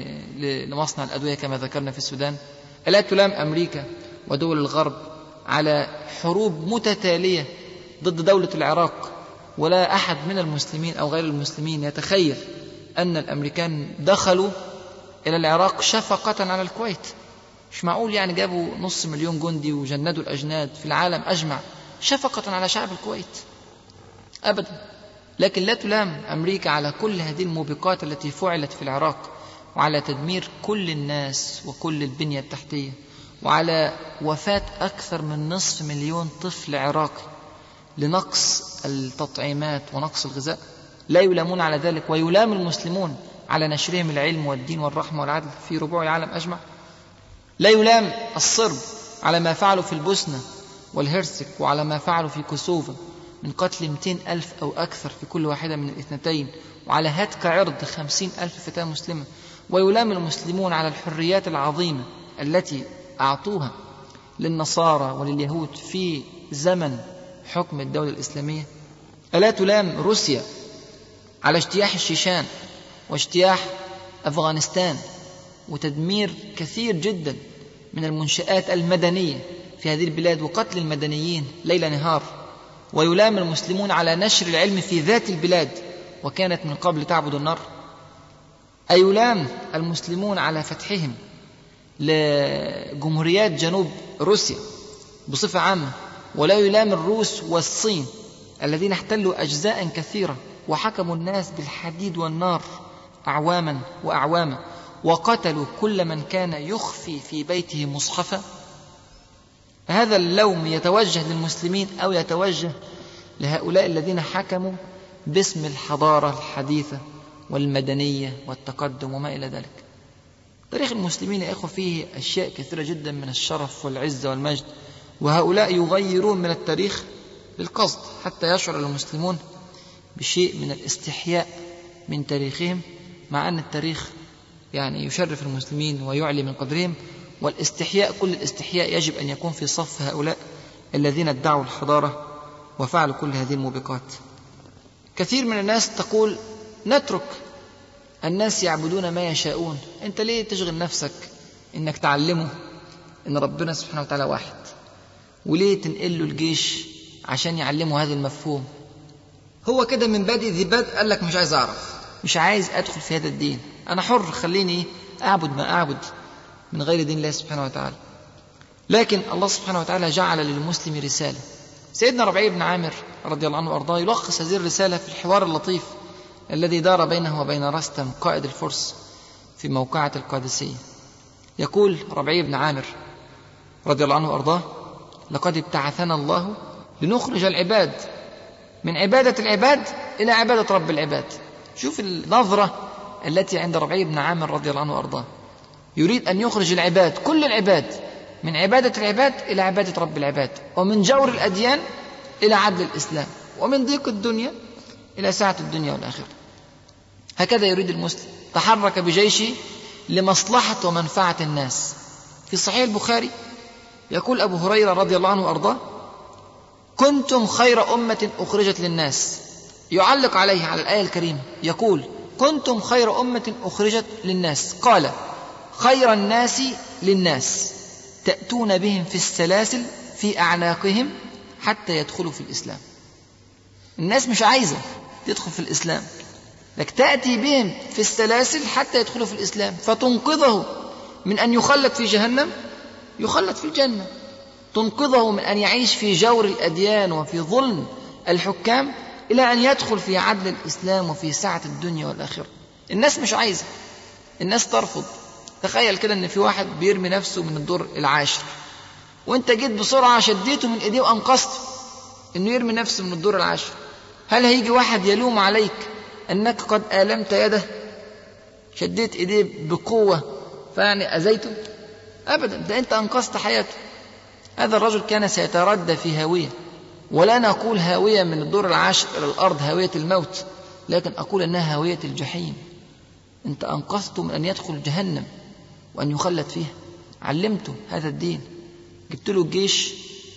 لمصنع الأدوية كما ذكرنا في السودان. ألا تلام أمريكا ودول الغرب على حروب متتالية ضد دولة العراق، ولا أحد من المسلمين أو غير المسلمين يتخيل أن الأمريكان دخلوا إلى العراق شفقة على الكويت؟ مش معقول يعني جابوا 500,000 جندي وجندوا الأجناد في العالم أجمع شفقة على شعب الكويت؟ أبدا. لكن لا تلام أمريكا على كل هذه الموبقات التي فعلت في العراق، وعلى تدمير كل الناس وكل البنية التحتية، وعلى وفاة أكثر من 500,000 طفل عراقي لنقص التطعيمات ونقص الغذاء. لا يلامون على ذلك، ويلام المسلمون على نشرهم العلم والدين والرحمة والعدل في ربوع العالم أجمع. لا يلام الصرب على ما فعلوا في البوسنة والهرسك، وعلى ما فعلوا في كوسوفا من قتل 200,000 أو أكثر في كل واحدة من الاثنتين، وعلى هتك عرض 50,000 فتاة مسلمة. ويلام المسلمون على الحريات العظيمة التي أعطوها للنصارى ولليهود في زمن حكم الدولة الإسلامية. ألا تلام روسيا على اجتياح الشيشان واجتياح أفغانستان وتدمير كثير جدا من المنشآت المدنية في هذه البلاد وقتل المدنيين ليل نهار. ويلام المسلمون على نشر العلم في ذات البلاد وكانت من قبل تعبد النار. أيلام المسلمون على فتحهم لجمهوريات جنوب روسيا بصفة عامة، ولا يلام الروس والصين الذين احتلوا أجزاء كثيرة وحكموا الناس بالحديد والنار أعواما وأعواما، وقتلوا كل من كان يخفي في بيته مصحفا. هذا اللوم يتوجه للمسلمين أو يتوجه لهؤلاء الذين حكموا باسم الحضارة الحديثة والمدنية والتقدم وما إلى ذلك. تاريخ المسلمين يا إخوة فيه أشياء كثيرة جدا من الشرف والعزة والمجد، وهؤلاء يغيرون من التاريخ للقصد حتى يشعر المسلمون بشيء من الاستحياء من تاريخهم، مع أن التاريخ يعني يشرف المسلمين ويعلي من قدرهم. والاستحياء كل الاستحياء يجب أن يكون في صف هؤلاء الذين ادعوا الحضارة وفعلوا كل هذه الموبقات. كثير من الناس تقول نترك الناس يعبدون ما يشاءون، أنت ليه تشغل نفسك إنك تعلمه إن ربنا سبحانه وتعالى واحد؟ وليه تنقله الجيش عشان يعلمه هذا المفهوم؟ هو كده من بادئ ذي بدء قال لك مش عايز أعرف، مش عايز أدخل في هذا الدين، أنا حر، خليني أعبد ما أعبد من غير دين الله سبحانه وتعالى. لكن الله سبحانه وتعالى جعل للمسلم رسالة. سيدنا ربيع بن عامر رضي الله عنه وأرضاه يلخص هذه الرسالة في الحوار اللطيف الذي دار بينه وبين رستم قائد الفرس في موقعة القادسية. يقول ربيع بن عامر رضي الله عنه وأرضاه: لقد ابتعثنا الله لنخرج العباد من عبادة العباد إلى عبادة رب العباد. شوف النظرة التي عند ربيع بن عامر رضي الله عنه وأرضاه، يريد أن يخرج العباد كل العباد من عبادة العباد إلى عبادة رب العباد، ومن جور الأديان إلى عدل الإسلام، ومن ضيق الدنيا إلى سعة الدنيا والآخرة. هكذا يريد المسلم. تحرك بجيشه لمصلحة ومنفعة الناس. في صحيح البخاري يقول أبو هريرة رضي الله عنه وأرضاه: كنتم خير أمة أخرجت للناس. يعلق عليه على الآية الكريمة يقول: كنتم خير أمة أخرجت للناس، قال: خير الناس للناس تأتون بهم في السلاسل في أعناقهم حتى يدخلوا في الإسلام. الناس مش عايزة تدخل في الإسلام، لك تأتي بهم في السلاسل حتى يدخلوا في الإسلام، فتنقذه من أن يخلد في جهنم يخلد في الجنة، تنقذه من أن يعيش في جور الأديان وفي ظلم الحكام إلى أن يدخل في عدل الإسلام وفي سعة الدنيا والآخرة. الناس مش عايزة، الناس ترفض. تخيل كده أن في واحد بيرمي نفسه من الدور العاشر، وانت جيت بسرعة شديته من ايديه وانقذته انه يرمي نفسه من الدور العاشر. هل هيجي واحد يلوم عليك انك قد آلمت يده، شديت ايديه بقوة فيعني اذيته؟ ابدا، ده انت انقذت حياته. هذا الرجل كان سيتردى في هاوية، ولا نقول هاوية من الدور العاشر الى الارض هاوية الموت، لكن اقول انها هاوية الجحيم. انت انقذته من ان يدخل جهنم وان يخلد فيها، علمته هذا الدين، جبت له الجيش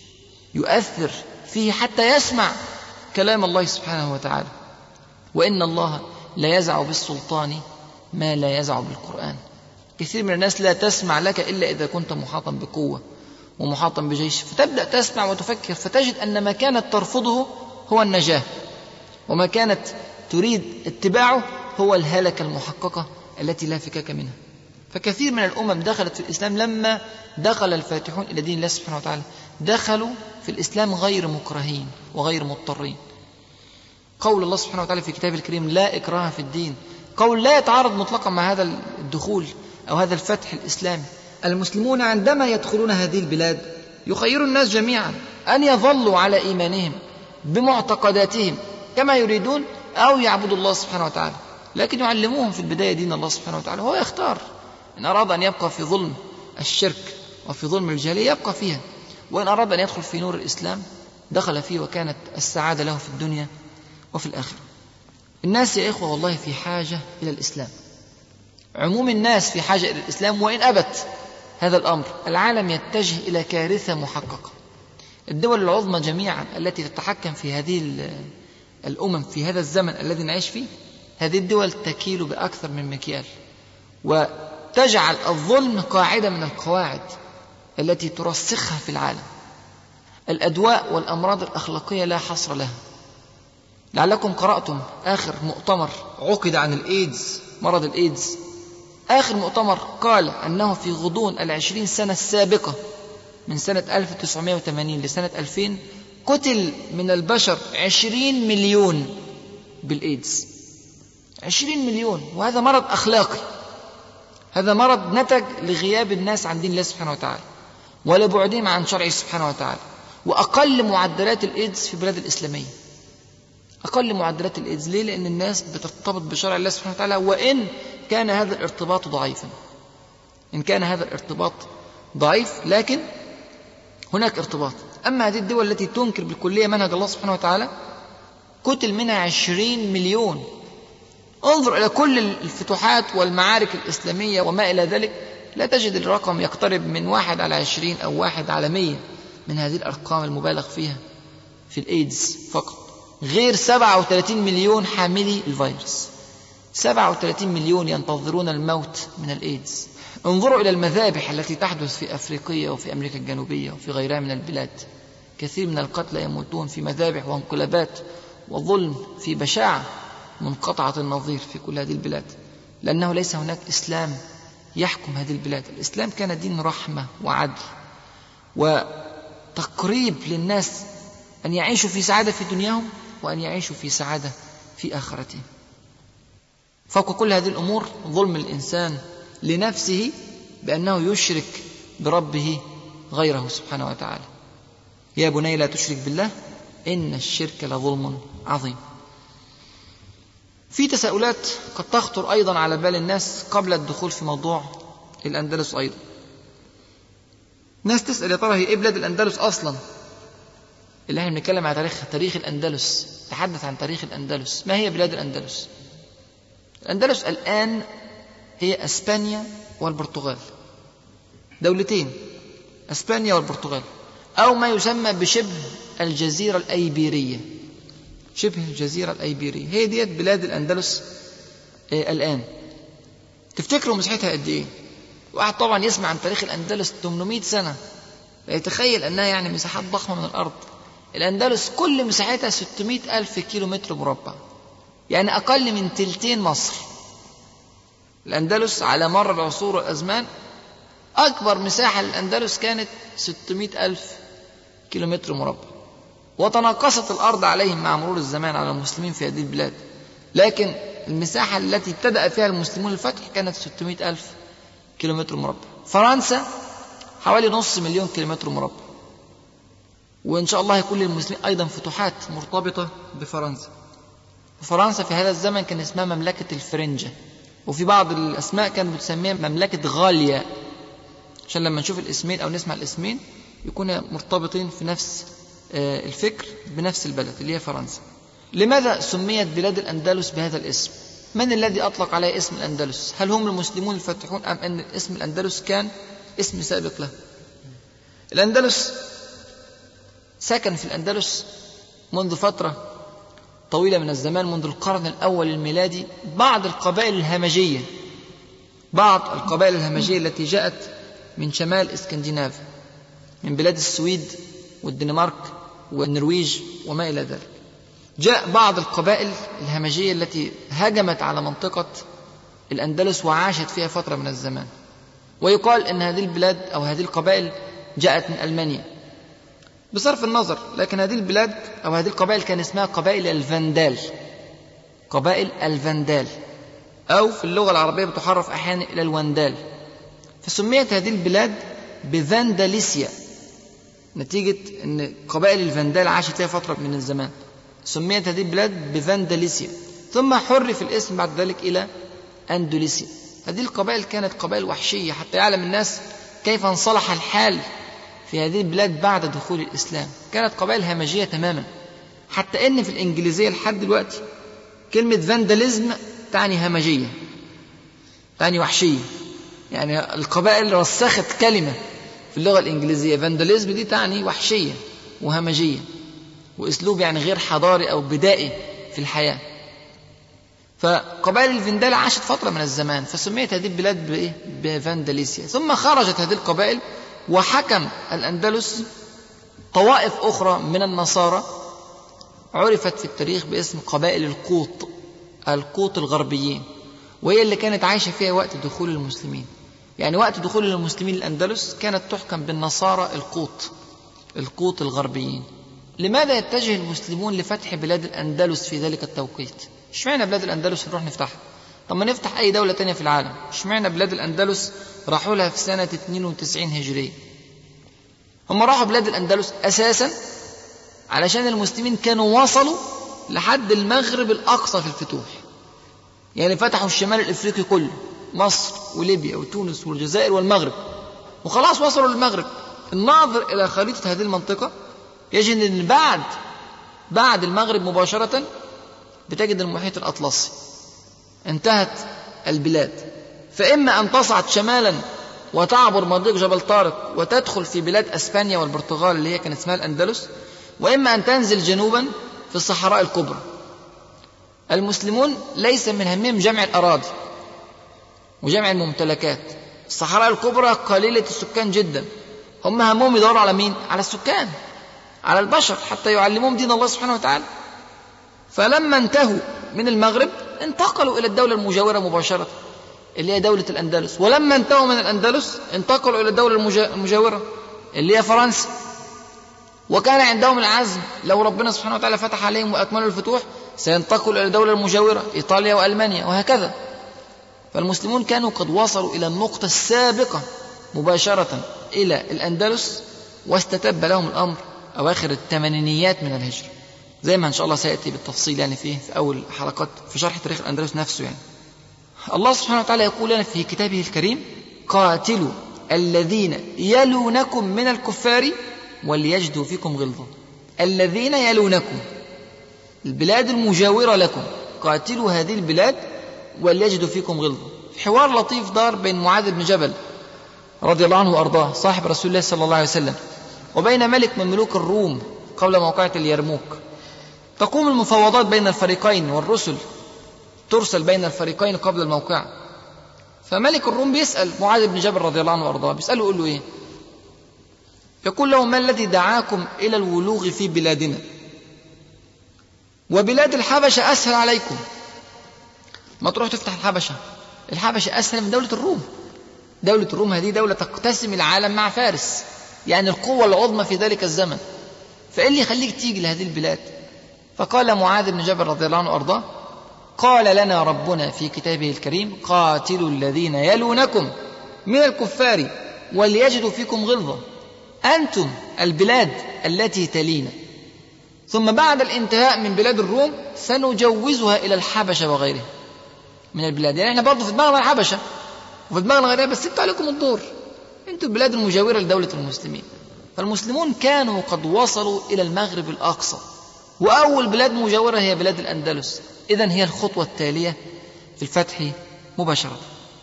يؤثر فيه حتى يسمع كلام الله سبحانه وتعالى. وإن الله لا يزع بالسلطان ما لا يزع بالقرآن. كثير من الناس لا تسمع لك إلا إذا كنت محاطا بقوة ومحاطا بجيش، فتبدأ تسمع وتفكر، فتجد أن ما كانت ترفضه هو النجاة، وما كانت تريد اتباعه هو الهلكة المحققة التي لا فكاك منها. فكثير من الأمم دخلت في الإسلام لما دخل الفاتحون إلى دين الله سبحانه وتعالى، دخلوا في الإسلام غير مكرهين وغير مضطرين. قول الله سبحانه وتعالى في كتابه الكريم: لا إكراه في الدين، قول لا يتعارض مطلقا مع هذا الدخول أو هذا الفتح الإسلامي. المسلمون عندما يدخلون هذه البلاد يخير الناس جميعا أن يظلوا على إيمانهم بمعتقداتهم كما يريدون، أو يعبدوا الله سبحانه وتعالى، لكن يعلموهم في البداية دين الله سبحانه وتعالى. هو يختار إن أراد أن يبقى في ظلم الشرك وفي ظلم الجاهلية يبقى فيها، وإن أراد أن يدخل في نور الإسلام دخل فيه، وكانت السعادة له في الدنيا وفي الآخرة. الناس يا إخوة والله في حاجة إلى الإسلام، عموم الناس في حاجة إلى الإسلام، وإن أبت هذا الأمر العالم يتجه إلى كارثة محققة. الدول العظمى جميعا التي تتحكم في هذه الأمم في هذا الزمن الذي نعيش فيه، هذه الدول تكيل بأكثر من مكيال، وتجعل الظلم قاعدة من القواعد التي ترسخها في العالم. الأدواء والأمراض الأخلاقية لا حصر لها. لعلكم قرأتم آخر مؤتمر عقد عن الإيدز، مرض الإيدز، آخر مؤتمر قال أنه في غضون 20 سنة السابقة من سنة 1980 لسنة 2000 قتل من البشر 20 مليون بالإيدز. 20 مليون، وهذا مرض أخلاقي، هذا مرض نتج لغياب الناس عن دين الله سبحانه وتعالى ولبعدهم عن شرعه سبحانه وتعالى. وأقل معدلات الإيدز في البلاد الإسلامية، أقل معدلات الإيدز. ليه؟ لأن الناس بترتبط بشرع الله سبحانه وتعالى، وإن كان هذا الارتباط ضعيفا، إن كان هذا الارتباط ضعيف، لكن هناك ارتباط. أما هذه الدول التي تنكر بالكلية منهج الله سبحانه وتعالى قتل منها 20 مليون. انظر إلى كل الفتوحات والمعارك الإسلامية وما إلى ذلك، لا تجد الرقم يقترب من 1 على 20 أو 1 على 100 من هذه الأرقام المبالغ فيها في الإيدز فقط. غير 37 مليون حاملي الفيروس. 37 مليون ينتظرون الموت من الإيدز. انظروا إلى المذابح التي تحدث في أفريقيا وفي أمريكا الجنوبية وفي غيرها من البلاد. كثير من القتلى يموتون في مذابح وانقلابات وظلم في بشاعة منقطعة النظير في كل هذه البلاد، لأنه ليس هناك إسلام يحكم هذه البلاد. الإسلام كان دين رحمة وعدل وتقريب للناس أن يعيشوا في سعادة في دنياهم وأن يعيشوا في سعادة في آخرتهم. فوق كل هذه الأمور ظلم الإنسان لنفسه بأنه يشرك بربه غيره سبحانه وتعالى. يا بني لا تشرك بالله إن الشرك لظلم عظيم. في تساؤلات قد تخطر أيضا على بال الناس قبل الدخول في موضوع الأندلس أيضا. ناس تسأل يا ترى هي إيه بلاد الأندلس أصلا؟ اللي احنا بنتكلم على تاريخ الأندلس، تحدث عن تاريخ الأندلس. ما هي بلاد الأندلس؟ الأندلس الآن هي أسبانيا والبرتغال، دولتين، أسبانيا والبرتغال، أو ما يسمى بشبه الجزيرة الأيبيرية. شبه الجزيرة الأيبيرية هي ديت بلاد الأندلس الآن. تفتكروا مساحتها قد إيه؟ واحد طبعا يسمع عن تاريخ الأندلس 800 سنة يتخيل أنها يعني مساحات ضخمة من الأرض. الأندلس كل مساحتها 600 ألف كيلو متر مربع، يعني أقل من تلتين مصر. الأندلس على مر العصور والأزمان أكبر مساحة للأندلس كانت 600 ألف كيلو متر مربع، وتناقصت الأرض عليهم مع مرور الزمان على المسلمين في هذه البلاد، لكن المساحة التي ابتدأ فيها المسلمون الفتح كانت 600 ألف كيلو متر مربع. فرنسا حوالي 500,000 كيلو متر مربع، وإن شاء الله يكون للمسلمين أيضا فتوحات مرتبطة بفرنسا. وفرنسا في هذا الزمن كان اسمها مملكة الفرنجة، وفي بعض الأسماء كانت بتسميها مملكة غاليا، عشان لما نشوف الاسمين أو نسمع الاسمين يكونوا مرتبطين في نفس الفكر بنفس البلد اللي هي فرنسا. لماذا سميت بلاد الأندلس بهذا الاسم؟ من الذي أطلق عليه اسم الأندلس؟ هل هم المسلمون الفاتحون أم أن اسم الأندلس كان اسم سابق له؟ الأندلس سكن في الأندلس منذ فترة طويلة من الزمان، منذ القرن الأول الميلادي، بعض القبائل الهمجية التي جاءت من شمال اسكندنافيا، من بلاد السويد والدنمارك والنرويج وما إلى ذلك. جاء بعض القبائل الهمجية التي هجمت على منطقة الأندلس وعاشت فيها فترة من الزمان، ويقال أن هذه البلاد أو هذه القبائل جاءت من ألمانيا بصرف النظر، لكن هذه البلاد أو هذه القبائل كان اسمها قبائل الفندال، أو في اللغة العربية بتحرف أحيانا إلى الوندال. فسميت هذه البلاد بفانداليسيا نتيجة أن قبائل الفندال عاشت فيها فترة من الزمان، سميت هذه البلاد بفانداليسيا، ثم حرف الاسم بعد ذلك إلى أندلسيا. هذه القبائل كانت قبائل وحشية حتى يعلم الناس كيف انصلح الحال في هذه البلاد بعد دخول الإسلام. كانت قبائل همجية تماما، حتى أن في الإنجليزية لحد دلوقتي كلمة فانداليزم تعني همجية، تعني وحشية. يعني القبائل رسخت كلمة في اللغة الإنجليزية، فانداليزم دي تعني وحشية وهمجية وأسلوب يعني غير حضاري أو بدائي في الحياة. فقبائل الفندال عاشت فترة من الزمان، فسميت هذه البلاد بفانداليسيا. ثم خرجت هذه القبائل وحكم الأندلس طوائف أخرى من النصارى عرفت في التاريخ باسم قبائل القوط الغربيين، وهي اللي كانت عايشة فيها وقت دخول المسلمين. يعني وقت دخول المسلمين الأندلس كانت تحكم بالنصارى القوط الغربيين. لماذا يتجه المسلمون لفتح بلاد الأندلس في ذلك التوقيت؟ اشمعنى بلاد الأندلس نروح نفتحها؟ طب ما نفتح أي دولة تانية في العالم. اشمعنى بلاد الأندلس راحوا لها في سنة 92 هجرية؟ هم راحوا بلاد الأندلس أساسا علشان المسلمين كانوا وصلوا لحد المغرب الأقصى في الفتوح، يعني فتحوا الشمال الإفريقي كله، مصر وليبيا وتونس والجزائر والمغرب، وخلاص وصلوا للمغرب. الناظر إلى خريطة هذه المنطقة يجد أن بعد المغرب مباشرة بتجد المحيط الأطلسي، انتهت البلاد. فإما أن تصعد شمالا وتعبر مضيق جبل طارق وتدخل في بلاد أسبانيا والبرتغال اللي هي كانت اسمها الأندلس، وإما أن تنزل جنوبا في الصحراء الكبرى. المسلمون ليس من همهم جمع الأراضي وجمع الممتلكات. الصحراء الكبرى قليلة السكان جدا، هم همهم يدوروا على مين؟ على السكان، على البشر، حتى يعلموهم دين الله سبحانه وتعالى. فلما انتهوا من المغرب انتقلوا إلى الدولة المجاورة مباشرة اللي هي دولة الأندلس، ولما انتهوا من الأندلس انتقلوا إلى الدولة المجاورة اللي هي فرنسا. وكان عندهم العزم لو ربنا سبحانه وتعالى فتح عليهم وأكملوا الفتوح سينتقلوا إلى الدولة المجاورة إيطاليا وألمانيا وهكذا. فالمسلمون كانوا قد وصلوا إلى النقطة السابقة مباشرة إلى الأندلس، واستتب لهم الأمر أواخر الثمانينيات من الهجرة، زي ما إن شاء الله سيأتي بالتفصيل يعني في أول حلقات في شرح تاريخ الأندلس نفسه. يعني الله سبحانه وتعالى يقول لنا في كتابه الكريم: قاتلوا الذين يلونكم من الكفار وليجدوا فيكم غلظة. الذين يلونكم، البلاد المجاورة لكم، قاتلوا هذه البلاد وليجدوا فيكم غلظة. حوار لطيف دار بين معاذ بن جبل رضي الله عنه وأرضاه صاحب رسول الله صلى الله عليه وسلم وبين ملك من ملوك الروم قبل موقعة اليرموك. تقوم المفاوضات بين الفريقين والرسل ترسل بين الفريقين قبل الموقعة. فملك الروم بيسأل معاذ بن جبل رضي الله عنه وأرضاه، بيسأله يقول له إيه؟ يقول له: ما الذي دعاكم إلى الولوغ في بلادنا؟ وبلاد الحبشة أسهل عليكم، ما تروح تفتح الحبشة، الحبشة أسهل من دولة الروم. دولة الروم هذه دولة تقتسم العالم مع فارس، يعني القوة العظمى في ذلك الزمن، فإيه اللي يخليك تيجي لهذه البلاد؟ فقال معاذ بن جبل رضي الله عنه وأرضاه: قال لنا ربنا في كتابه الكريم: قاتلوا الذين يلونكم من الكفار وليجدوا فيكم غلظة. أنتم البلاد التي تلينا، ثم بعد الانتهاء من بلاد الروم سنجوزها إلى الحبشة وغيرها من البلاد. يعني احنا برضه في دماغنا الحبشة وفي دماغنا غيرها، بس انتوا عليكم الدور، انتوا البلاد المجاورة لدولة المسلمين. فالمسلمون كانوا قد وصلوا إلى المغرب الأقصى، وأول بلاد مجاورة هي بلاد الأندلس. إذن هي الخطوة التالية في الفتح مباشرة.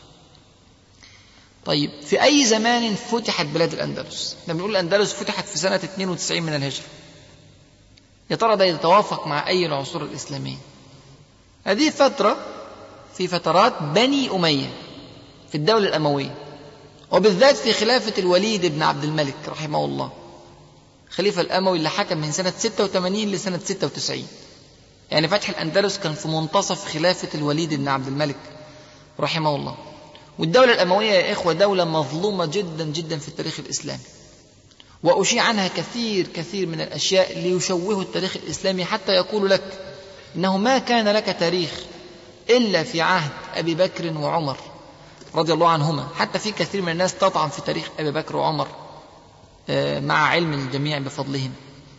طيب، في أي زمان فتحت بلاد الأندلس؟ احنا بنقول الأندلس فتحت في سنة 92 من الهجرة. يا ترى ده يتوافق مع أي العصور الإسلامية؟ هذه فترة في فترات بني أمية في الدولة الأموية، وبالذات في خلافة الوليد بن عبد الملك رحمه الله، خليفة الأموي اللي حكم من سنة 86 لسنة 96. يعني فتح الأندلس كان في منتصف خلافة الوليد بن عبد الملك رحمه الله. والدولة الأموية يا إخوة دولة مظلومة جدا جدا في التاريخ الإسلامي، وأشيع عنها كثير من الأشياء ليشوهوا التاريخ الإسلامي، حتى يقول لك إنه ما كان لك تاريخ إلا في عهد أبي بكر وعمر رضي الله عنهما. حتى في كثير من الناس تطعن في تاريخ أبي بكر وعمر مع علم الجميع بفضلهم.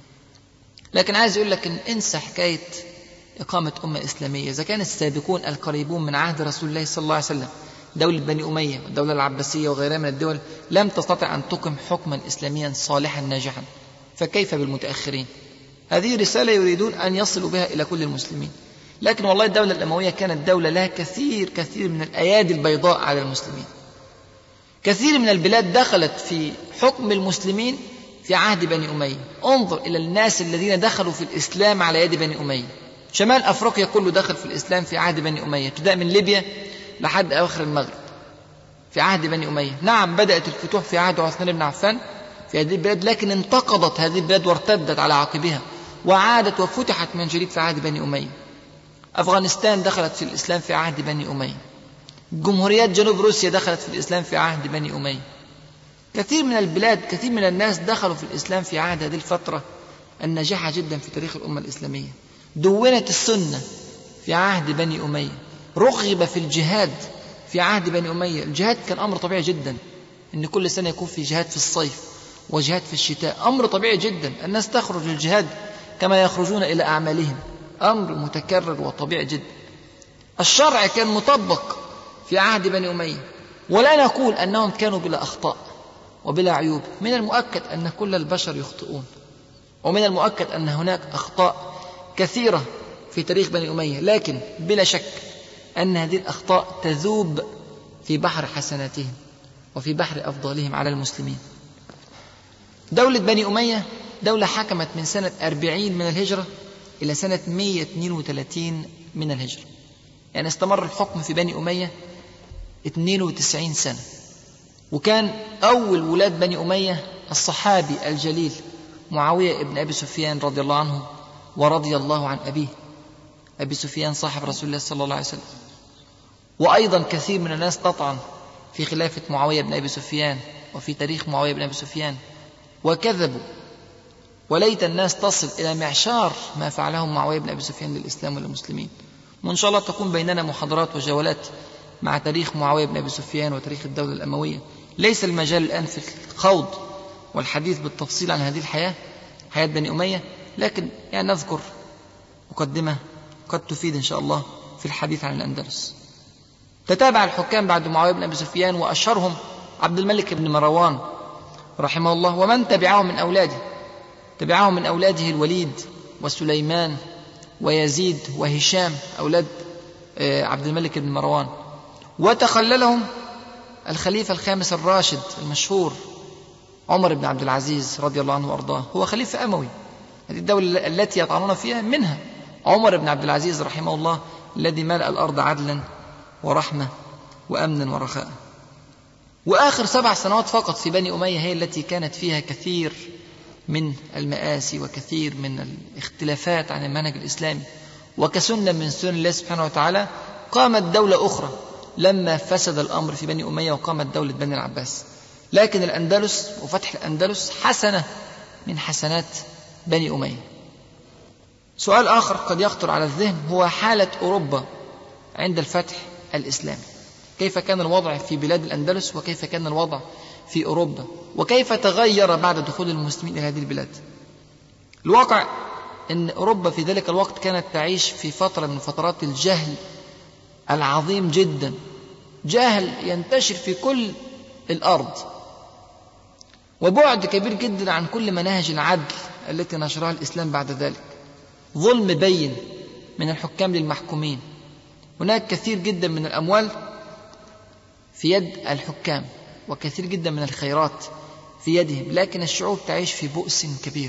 لكن عايز يقول لك إن انسى حكاية إقامة أمة إسلامية إذا كان السابقون القريبون من عهد رسول الله صلى الله عليه وسلم، دولة بني أمية والدولة العباسية وغيرها من الدول، لم تستطع أن تقم حكما إسلاميا صالحا ناجحا، فكيف بالمتأخرين؟ هذه رسالة يريدون أن يصلوا بها إلى كل المسلمين. لكن والله الدولة الأموية كانت دولة لها كثير من الأيادي البيضاء على المسلمين. كثير من البلاد دخلت في حكم المسلمين في عهد بني أمية. انظر إلى الناس الذين دخلوا في الإسلام على يد بني أمية. شمال أفريقيا كله دخل في الإسلام في عهد بني أمية، ابتداء من ليبيا لحد أواخر المغرب في عهد بني أمية. نعم، بدأت الفتوح في عهد عثمان بن عفان في هذه البلاد، لكن انتقضت هذه البلاد وارتدت على عقبها وعادت وفتحت من جديد في عهد بني أمية. أفغانستان دخلت في الإسلام في عهد بني أمية. جمهوريات جنوب روسيا دخلت في الإسلام في عهد بني أمية. كثير من البلاد، كثير من الناس دخلوا في الإسلام في عهد هذه الفترة الناجحة جدا في تاريخ الأمة الإسلامية. دونت السنة في عهد بني أمية، رغب في الجهاد في عهد بني أمية. الجهاد كان أمر طبيعي جدا، إن كل سنة يكون في جهاد في الصيف وجهاد في الشتاء، أمر طبيعي جدا. الناس تخرج للجهاد كما يخرجون إلى أعمالهم، أمر متكرر وطبيعي جدا. الشرع كان مطبق في عهد بني أمية، ولا نقول أنهم كانوا بلا أخطاء وبلا عيوب. من المؤكد أن كل البشر يخطئون، ومن المؤكد أن هناك أخطاء كثيرة في تاريخ بني أمية، لكن بلا شك أن هذه الأخطاء تذوب في بحر حسناتهم وفي بحر أفضالهم على المسلمين. دولة بني أمية دولة حكمت من سنة 40 من الهجرة إلى سنة 132 من الهجرة، يعني استمر الحكم في بني أمية 92 سنة. وكان أول ولاد بني أمية الصحابي الجليل معاوية ابن أبي سفيان رضي الله عنه ورضي الله عن أبيه، أبي سفيان صاحب رسول الله صلى الله عليه وسلم. وأيضا كثير من الناس تطعن في خلافة معاوية بن أبي سفيان وفي تاريخ معاوية بن أبي سفيان وكذبوا، وليت الناس تصل إلى معشار ما فعله معاوية بن أبي سفيان للإسلام وللمسلمين. وإن شاء الله تكون بيننا محاضرات وجولات مع تاريخ معاوية بن أبي سفيان وتاريخ الدولة الأموية. ليس المجال الآن في الخوض والحديث بالتفصيل عن هذه حياة بني أمية، لكن يعني نذكر مقدمة قد تفيد إن شاء الله في الحديث عن الأندلس. تتابع الحكام بعد معاوية بن أبي سفيان، وأشهرهم عبد الملك بن مروان رحمه الله، ومن تبعه من أولاده. تبعه من أولاده الوليد وسليمان ويزيد وهشام أولاد عبد الملك بن مروان. وتخللهم الخليفة الخامس الراشد المشهور عمر بن عبد العزيز رضي الله عنه وأرضاه، هو خليفة أموي. هذه الدولة التي يطعنون فيها منها عمر بن عبد العزيز رحمه الله، الذي ملأ الأرض عدلا ورحمة وأمنا ورخاء. وآخر 7 سنوات فقط في بني أمية هي التي كانت فيها كثير من المآسي وكثير من الاختلافات عن المنهج الإسلامي، وكسنة من سنن الله سبحانه وتعالى قامت دولة أخرى لما فسد الأمر في بني أمية، وقامت دولة بني العباس. لكن الأندلس وفتح الأندلس حسنة من حسنات بني أمية. سؤال آخر قد يخطر على الذهن هو حالة أوروبا عند الفتح الإسلامي. كيف كان الوضع في بلاد الأندلس، وكيف كان الوضع في أوروبا، وكيف تغير بعد دخول المسلمين إلى هذه البلاد؟ الواقع أن أوروبا في ذلك الوقت كانت تعيش في فترة من فترات الجهل العظيم جدا، جهل ينتشر في كل الأرض، وبعد كبير جدا عن كل مناهج العدل التي نشرها الإسلام بعد ذلك. ظلم بين من الحكام للمحكومين، هناك كثير جدا من الأموال في يد الحكام وكثير جدا من الخيرات في يدهم، لكن الشعوب تعيش في بؤس كبير.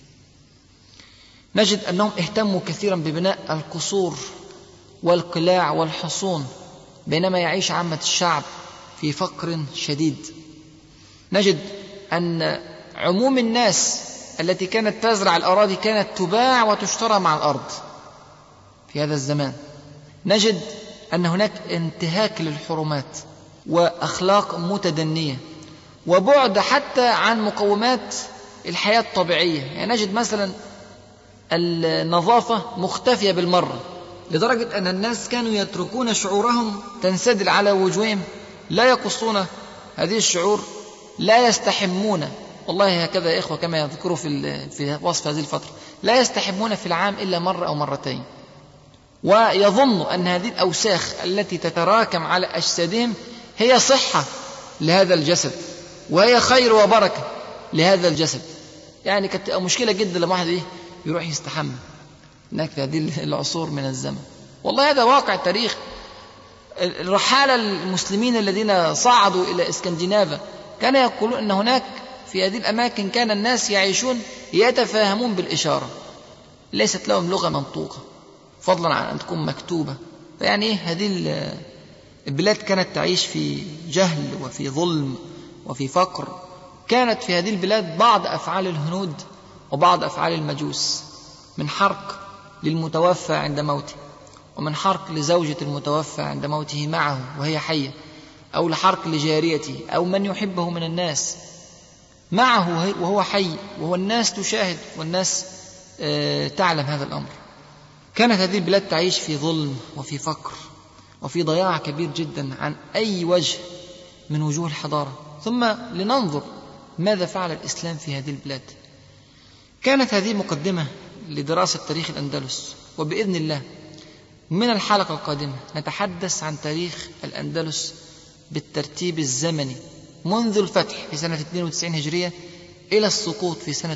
نجد أنهم اهتموا كثيرا ببناء القصور والقلاع والحصون، بينما يعيش عامة الشعب في فقر شديد. نجد أن عموم الناس التي كانت تزرع الأراضي كانت تباع وتشترى مع الأرض في هذا الزمان. نجد أن هناك انتهاك للحرمات وأخلاق متدنية وبعد حتى عن مقومات الحياة الطبيعية. يعني نجد مثلا النظافة مختفية بالمرة، لدرجة أن الناس كانوا يتركون شعورهم تنسدل على وجوههم، لا يقصون هذه الشعور، لا يستحمون. والله هكذا يا إخوة كما يذكروا في وصف هذه الفترة، لا يستحمون في العام إلا مرة أو مرتين، ويظن أن هذه الأوساخ التي تتراكم على أجسادهم هي صحة لهذا الجسد، وهي خير وبركة لهذا الجسد. يعني كانت مشكلة جدا لما واحد يروح يستحمى هناك في هذه العصور من الزمن. والله هذا واقع تاريخ. الرحالة المسلمين الذين صعدوا إلى اسكندنافا كانوا يقولون أن هناك في هذه الأماكن كان الناس يعيشون يتفاهمون بالإشارة، ليست لهم لغة منطوقة فضلا عن أن تكون مكتوبة. فيعني هذه البلاد كانت تعيش في جهل وفي ظلم وفي فقر. كانت في هذه البلاد بعض أفعال الهنود وبعض أفعال المجوس، من حرق للمتوفى عند موته، ومن حرق لزوجة المتوفى عند موته معه وهي حية، أو لحرق لجاريته أو من يحبه من الناس معه وهو حي، وهو الناس تشاهد والناس تعلم هذا الأمر. كانت هذه البلاد تعيش في ظلم وفي فقر وفي ضياع كبير جدا عن أي وجه من وجوه الحضارة. ثم لننظر ماذا فعل الإسلام في هذه البلاد. كانت هذه مقدمة لدراسة تاريخ الأندلس، وبإذن الله من الحلقة القادمة نتحدث عن تاريخ الأندلس بالترتيب الزمني منذ الفتح في سنة 92 هجرية إلى السقوط في سنة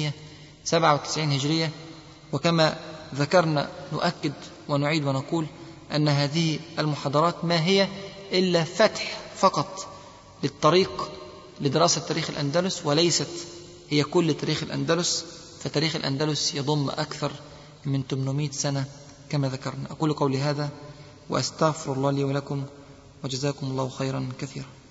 897 هجرية. وكما ذكرنا نؤكد ونعيد ونقول أن هذه المحاضرات ما هي إلا فتح فقط للطريق لدراسة تاريخ الأندلس، وليست هي كل تاريخ الأندلس، فتاريخ الأندلس يضم أكثر من 800 سنة كما ذكرنا. أقول قولي هذا وأستغفر الله لي ولكم، وجزاكم الله خيرا كثيرا.